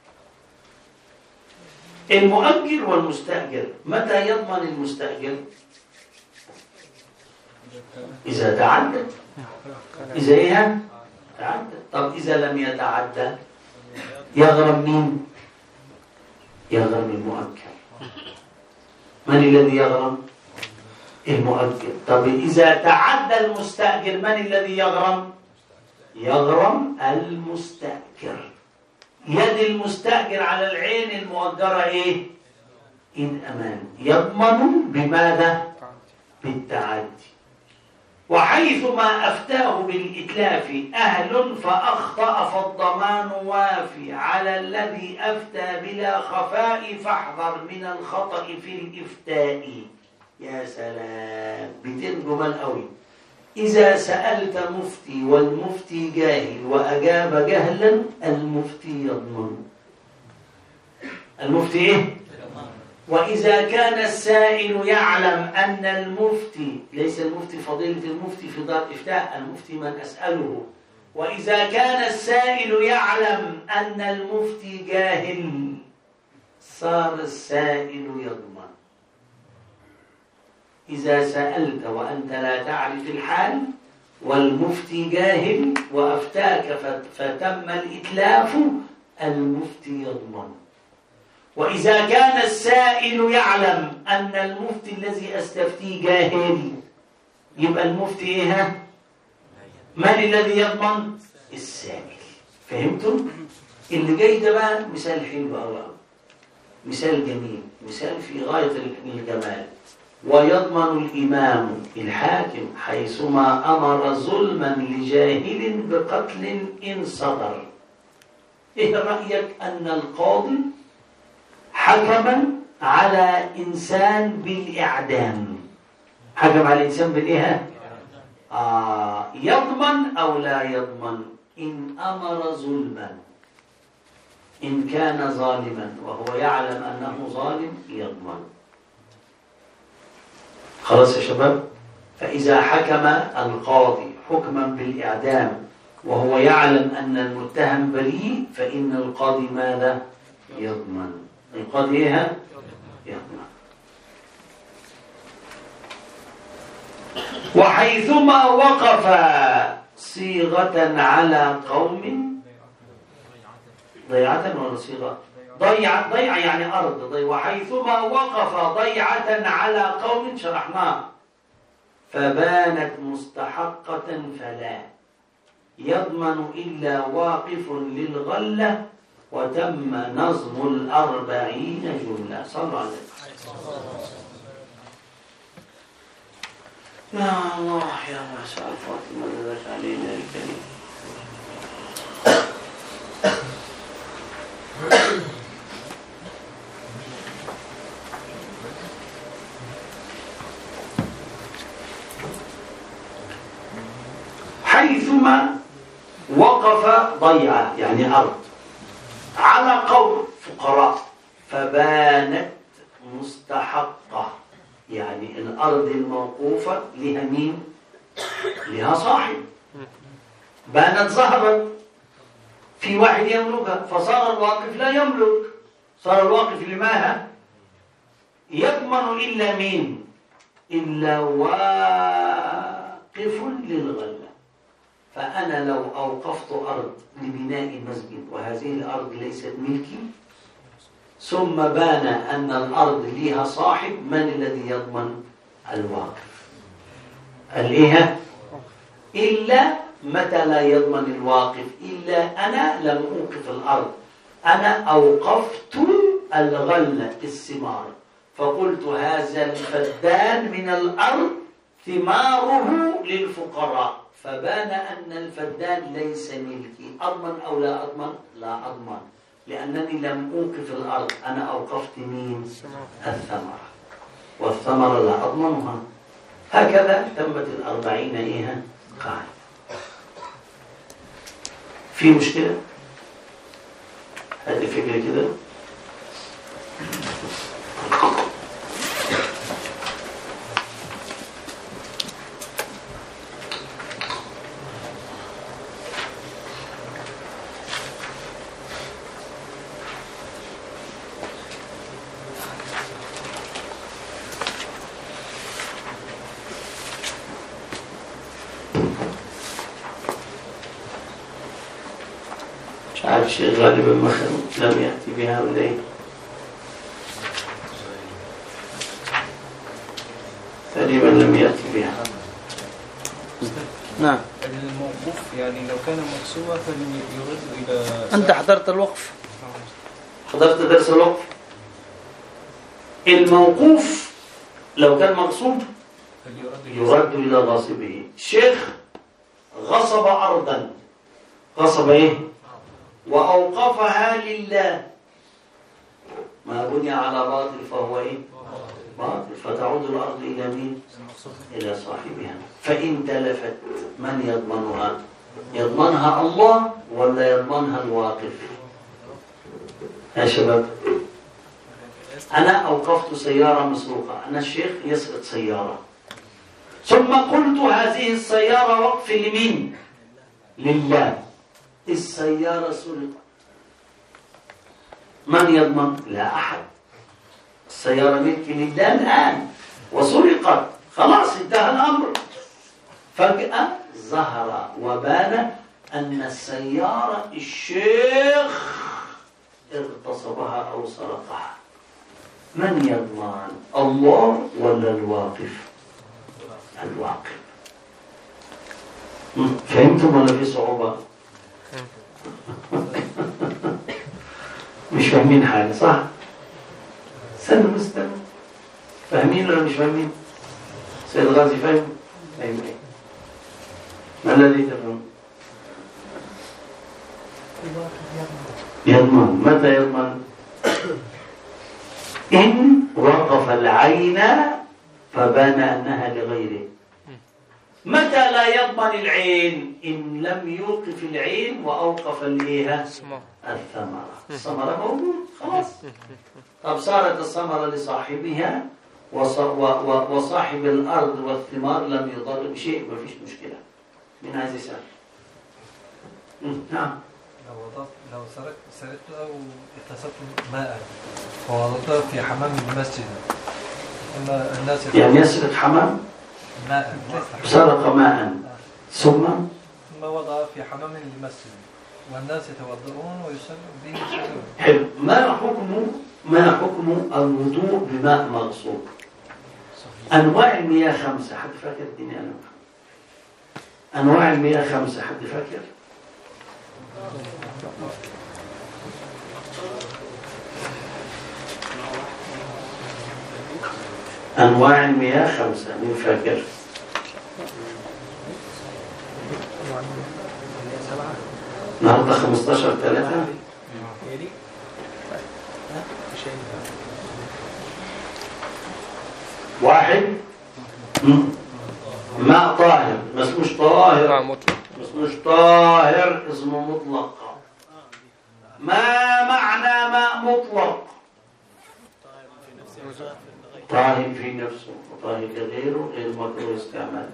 المؤجر والمستأجر متى يضمن المستأجر؟ إذا تعدد. إذا إيه؟ تعدد. طب إذا لم يتعدى يغرم مين؟ يغرم المؤجر. من الذي يغرم؟ المؤجر. طب إذا تعدى المستأجر من الذي يغرم؟ يغرم المستأجر. يد المستأجر على العين المؤجرة إيه؟ إن أمان. يضمن بماذا؟ بالتعدي. وحيثما أفتاه بالإتلاف أهل فأخطأ فالضمان وافي على الذي أفتى بلا خفاء، فاحذر من الخطأ في الإفتاء. يا سلام، بتنجم قوي. إذا سألت مفتي والمفتي جاهل وأجاب جهلا المفتي يضمن. المفتي إيه؟ وإذا كان السائل يعلم أن المفتي، ليس المفتي فضيلة المفتي في دار إفتاء، المفتي من أسأله. وإذا كان السائل يعلم أن المفتي جاهل صار السائل يضمن. إذا سألت وأنت لا تعرف الحال والمفتي جاهل وأفتاك فتم الإتلاف المفتي يضمن. وإذا كان السائل يعلم أن المفتي الذي أستفتيه جاهل يبقى المفتي إيه؟ من الذي يضمن؟ السائل. فهمتم؟ اللي جاي ده بقى مثال حلو أوي، مثال جميل، مثال في غاية الجمال. ويضمن الإمام الحاكم حيثما أمر ظلما لجاهل بقتل إن صدر. إيه رأيك أن القاضي حكم على إنسان بالإعدام؟ حكم على إنسان بالإيه؟ آه يضمن أو لا يضمن؟ إن أمر ظلما، إن كان ظالما وهو يعلم أنه ظالم يضمن. خلاص يا شباب؟ فإذا حكم القاضي حكما بالإعدام وهو يعلم أن المتهم بريء فإن القاضي ماذا؟ يضمن. القاضي إيه؟ يضمن. وحيثما وقف صيغة على قوم، ضيعة ولا صيغة؟ ضيع ضيع يعني أرض ضيع. وحيثما وقف ضيعة على قوم شرحناه فبانت مستحقة فلا يضمن إلا واقف للغلة وتم نظم الأربعين جملة. صلوا على يا الله يا مساء فاطمة ذلك علينا الكريم. حيثما وقف ضيعة يعني أرض على قوم فقراء فبانت مستحقة، يعني الأرض الموقوفة لها مين؟ لها صاحب. بانت ظهرت في واحد يملكها فصار الواقف لا يملك، صار الواقف لماذا؟ يضمن إلا مين؟ إلا واقف للغلة. فأنا لو أوقفت أرض لبناء مسجد وهذه الأرض ليست ملكي ثم بان أن الأرض لها صاحب، من الذي يضمن؟ الواقف. الإيه؟ إلا متى لا يضمن الواقف؟ إلا أنا لم أوقف الأرض، أنا أوقفت الغلة الثمار فقلت هذا الفدان من الأرض ثماره للفقراء، فبان أن الفدان ليس ملكي، أضمن أو لا أضمن؟ لا أضمن، لأنني لم أوقف الأرض، أنا أوقفت مين؟ الثمرة، والثمرة لا أضمنها. هكذا تمت الأربعين إيه قاعدة. في مشكلة؟ هذه الفكرة كده. الشيء غالبا ما لم يأتي بها إليه، تقريبا لم يأتي بها. نعم. الموقوف يعني لو كان مقصوبا فليرد إلى أنت حضرت الوقف؟ حضرت درس الوقف. الموقوف لو كان مقصود يرد إلى غاصبه. الشيخ غصب أرضا، غصب إيه؟ وأوقفها لله، ما بني على باطل فهو إيه؟ باطل، فتعود الأرض إلى مين؟ إلى صاحبها. فإن تلفت من يضمنها؟ يضمنها الله ولا يضمنها الواقف؟ يا شباب، أنا أوقفت سيارة مسروقة، أنا الشيخ يسرق سيارة، ثم قلت هذه السيارة وقف لمين؟ لله. السيارة سرقت، من يضمن؟ لا أحد. السيارة ملك لله الآن وسرقت، خلاص انتهى الأمر. فجأة ظهر وبان أن السيارة الشيخ اغتصبها أو سرقها، من يضمن؟ الله ولا الواقف؟ الواقف. فهمتم ولا في صعوبة؟ مش فاهمين حاجة صح؟ استنوا استنوا، فاهمين ولا مش فاهمين؟ سيد غازي فاهم؟ فاهم ايه؟ ما الذي تفهم؟ يضمن. متى يضمن؟ إن وقف العين فبان أنها لغيره. متى لا يضمن العين؟ إن لم يوقف العين وأوقف الإيه؟ الثمرة. الثمرة موجود خلاص. طب صارت الثمرة لصاحبها وصاحب الأرض والثمار لم يضر بشيء، ما فيش مشكلة. من هذه السنة. نعم. لو وضعت لو سرقت سرقت أو اغتصبت ماء ووضعته في حمام المسجد، أما الناس يعني يسرق حمام؟ ماء، سرق ماء ثم ثم وضع في حمام المسجد والناس يتوضؤون ويصلون به يصلون. حلو. ما حكم ما حكم الوضوء بماء مغصوب؟ أنواع المياه خمسة، حد فاكر الدنيا؟ أنا أنواع المياه خمسة، حد فاكر؟ أنواع المياه خمسة، مين فاكر؟ النهارده خمستاشر ثلاثة. واحد ماء طاهر، ما اسموش طاهر، ما اسموش طاهر، اسمه مطلق. ما معنى ماء مطلق؟ طاهر في نفسه وطاهر لغيره غير مكروه استعماله.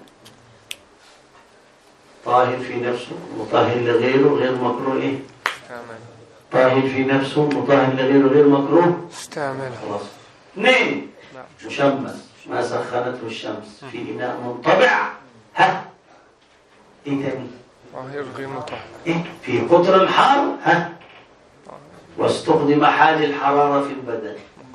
طاهر في نفسه وطاهر لغيره غير مكروه ايه؟ استعماله. طاهر في نفسه وطاهر لغيره غير مكروه استعماله. خلاص. اثنين مشمس، ما سخنته الشمس في إناء منطبع. ها ايه تاني؟ طاهر غير مطهر. ايه في قطر الحار. ها واستخدم حال الحرارة في البدن.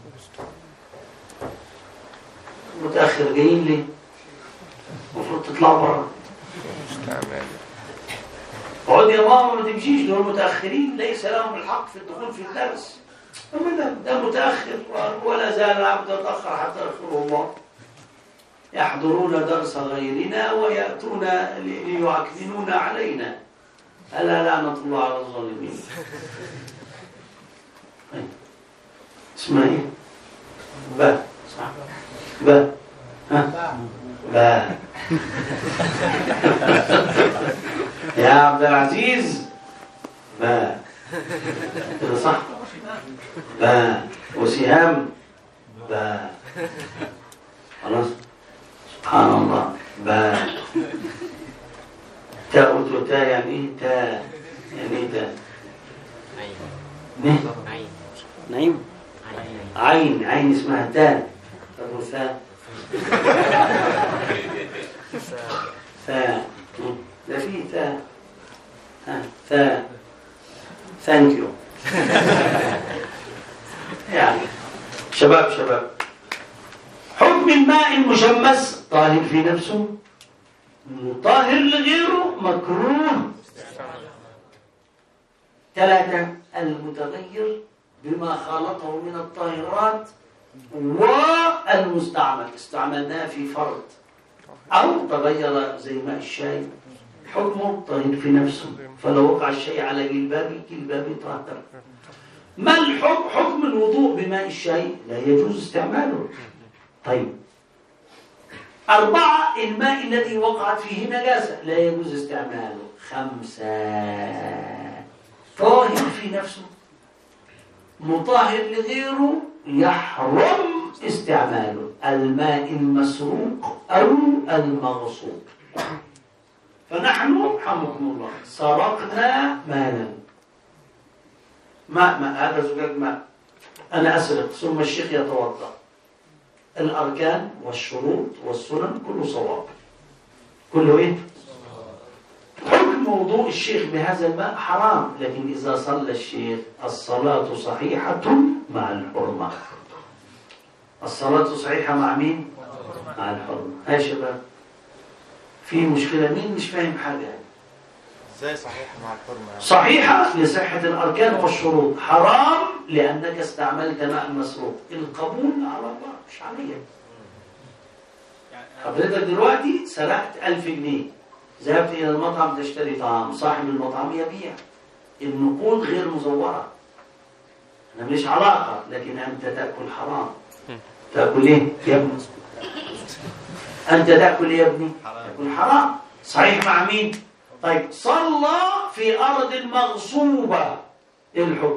متأخر جايين ليه؟ المفروض تطلعوا برا. استعمال. اقعد يا ماما ما تمشيش، دول متأخرين ليس لهم الحق في الدخول في الدرس. أبدا، ده متأخر ولا زال العبد يتأخر حتى يغفره الله. يحضرون درس غيرنا ويأتون ليعكننون علينا. ألا لعنة الله على الظالمين. اسمها ايه؟ با صح با ها با يا عبد العزيز با كده صح با وسهام با خلاص سبحان الله با تاء وتاء يعني ايه تاء يعني ايه تاء نعيم نعيم عين عين اسمها تاء طب وثاء ثاء ده فيه ثاء ها ثاء ثانك يو يعني شباب شباب حكم الماء المشمس طاهر في نفسه طاهر لغيره مكروه. ثلاثة المتغير بما خالطه من الطاهرات والمستعمل استعملناه في فرد أو تغير زي ماء الشاي حكمه طاهر في نفسه فلو وقع الشيء على جلبابي جلبابي طاهر. ما الحكم حكم الوضوء بماء الشاي لا يجوز استعماله. طيب أربعة الماء الذي وقعت فيه نجاسة لا يجوز استعماله. خمسة طاهر في نفسه مطهر لغيره يحرم استعماله. الماء المسروق أو المغصوب. فنحن حمكم الله سرقنا مالا ماء ماء هذا زجاج ماء أنا أسرق ثم الشيخ يتوضأ الأركان والشروط والسنن كله صواب كله إيه؟ حكم وضوء الشيخ بهذا الماء حرام. لكن إذا صلى الشيخ الصلاة صحيحة مع الحرمة. الصلاة صحيحة مع مين؟ مع الحرمة. ها شباب في مشكلة مين مش فاهم حاجة؟ ازاي صحيحة مع الحرمة؟ صحيحة لصحة الأركان والشروط حرام لأنك استعملت ماء مسروق. القبول على الله مش عليا. حضرتك دلوقتي سرقت ألف جنيه ذهبت إلى المطعم تشتري طعام صاحب المطعم يبيع النقود غير مزورة أنا ماليش علاقة لكن أنت تأكل حرام. تأكل إيه يا ابني؟ أنت تأكل يا ابني؟ تأكل حرام. صحيح مع مين؟ طيب صلى في أرض مغصوبة إيه الحكم؟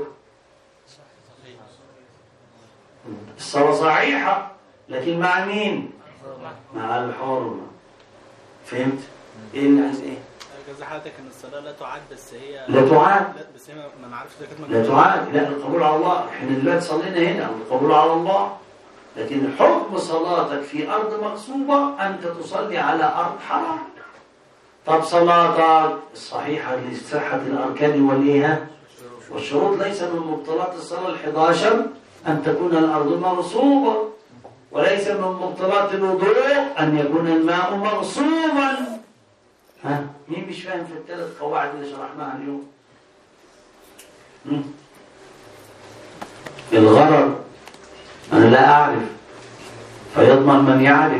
الصلاة صحيحة لكن مع مين؟ مع الحرمة. فهمت؟ إيه اللي عايز إيه؟ جزا حضرتك إن الصلاة لا تعاد بس هي لا تعاد لا بس هي ما نعرفش إذا كانت لا تعاد لا القبول على الله. إحنا دلوقتي صلينا هنا القبول على الله. لكن حكم صلاتك في أرض مغصوبة أنت تصلي على أرض حرام. طب صلاتك الصحيحة لصحة الأركان والإيه والشروط ليس من مبطلات الصلاة الحداشر أن تكون الأرض مغصوبة وليس من مبطلات الوضوء أن يكون الماء مغصوبا. ها مين مش فاهم في الثلاث قواعد اللي شرحناها اليوم؟ مم. الغرر أنا لا أعرف فيضمن من يعرف.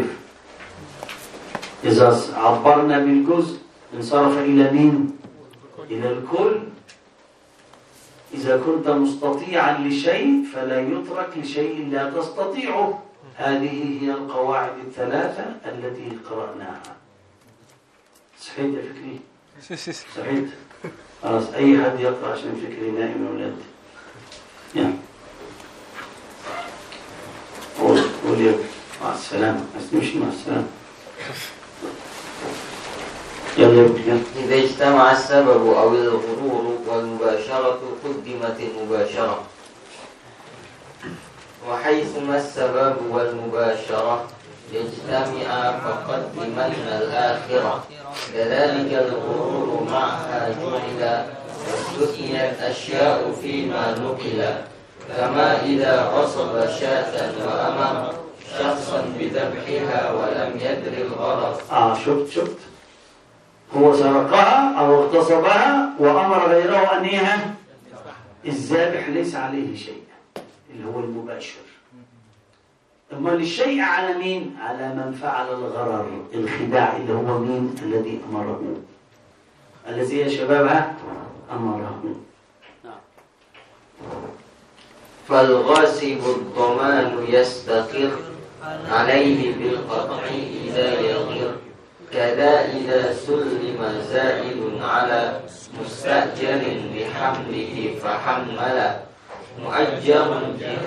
إذا عبرنا بالجزء انصرف إلى مين؟ إلى الكل. إذا كنت مستطيعا لشيء فلا يترك لشيء لا تستطيعه. هذه هي القواعد الثلاثة التي قرأناها. صحيت يا فكري؟ صحيت؟ خلاص أي حد يقرأ عشان فكري نائم يا ولاد. يلا قول قول يا مع السلامة. نمشي مع السلامة. إذا اجتمع السبب أو الغرور والمباشرة قدمت المباشرة. وحيثما السبب والمباشرة يجتمعا فقدمن الآخرة. كذلك الغرور معها جعل واستثنيت أشياء فيما نقل. كما إذا غصب شاة وأمر شخصا بذبحها ولم يدر الغرض. آه شفت شفت هو سرقها أو اغتصبها وأمر غيره أن يها. الذابح ليس عليه شيء اللي هو المباشر. أما الشيء على مين؟ على من فعل الغرر الخداع اللي هو مين؟ الذي أمره. الذي يا شباب أمرهم. فالغاسب الضمان يستقر عليه بالقطع إذا يغير، كذا إذا سلم زائد على مستأجر بحمله فحمل، مؤجر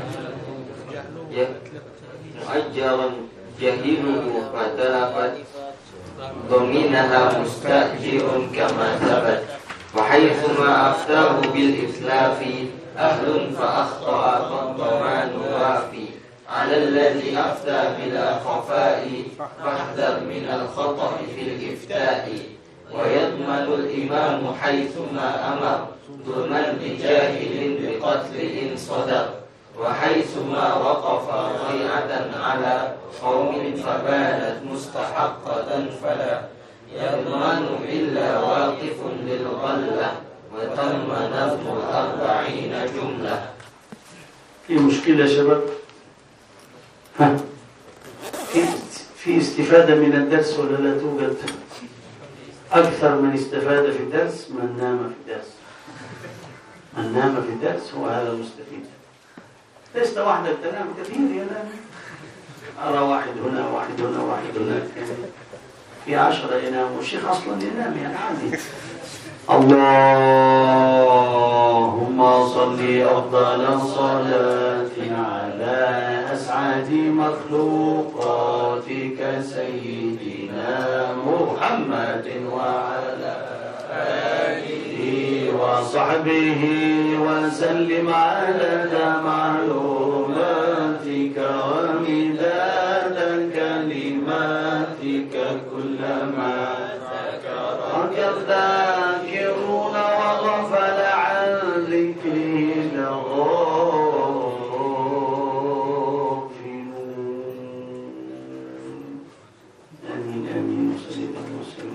مؤجر جهله فتلفت ضمنها مستأجر كما ثبت، وحيثما أفتاه بالإتلاف أهل فأخطأ فالضمان وافي، على الذي أفتى بلا خفاء فاحذر من الخطأ في الإفتاء، ويضمن الإمام حيثما أمر ظلما بجاهل بقتل إن صدر، وحيثما وقف ضيعة على قوم فبانت مستحقة فلا يضمن إلا واقف للغلة، وتم نظم الأربعين جملة. في مشكلة يا شباب؟ ها؟ في في استفادة من الدرس ولا لا توجد؟ أكثر من استفاد في الدرس من نام في الدرس. من نام في الدرس هو هذا المستفيد. لست وحدك تنام، كثير ينام. أرى واحد هنا واحد هنا واحد هنا، في عشرة ينام، والشيخ أصلا ينام يعني عادي. اللهم صل أفضل صلاة على أسعد مخلوقاتك سيدنا محمد وعلى آله وصحبه وسلم عدد معلوماتك ومداد كلماتك كلما ذكرك الذاكرون وغفل عن ذكره الغافلون. آمين آمين وسلم وسلم.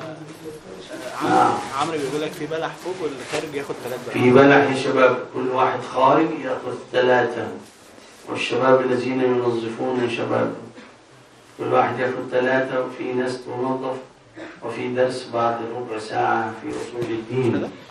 عمرو بيقول لك في بلح فوق واللي خارج ياخد ثلاث بلح. في بلح يا شباب، كل واحد خارج ياخذ ثلاثة، والشباب الذين ينظفون يا شباب كل واحد ياخذ ثلاثة، وفي ناس تنظف، وفي درس بعد ربع ساعة في أصول الدين.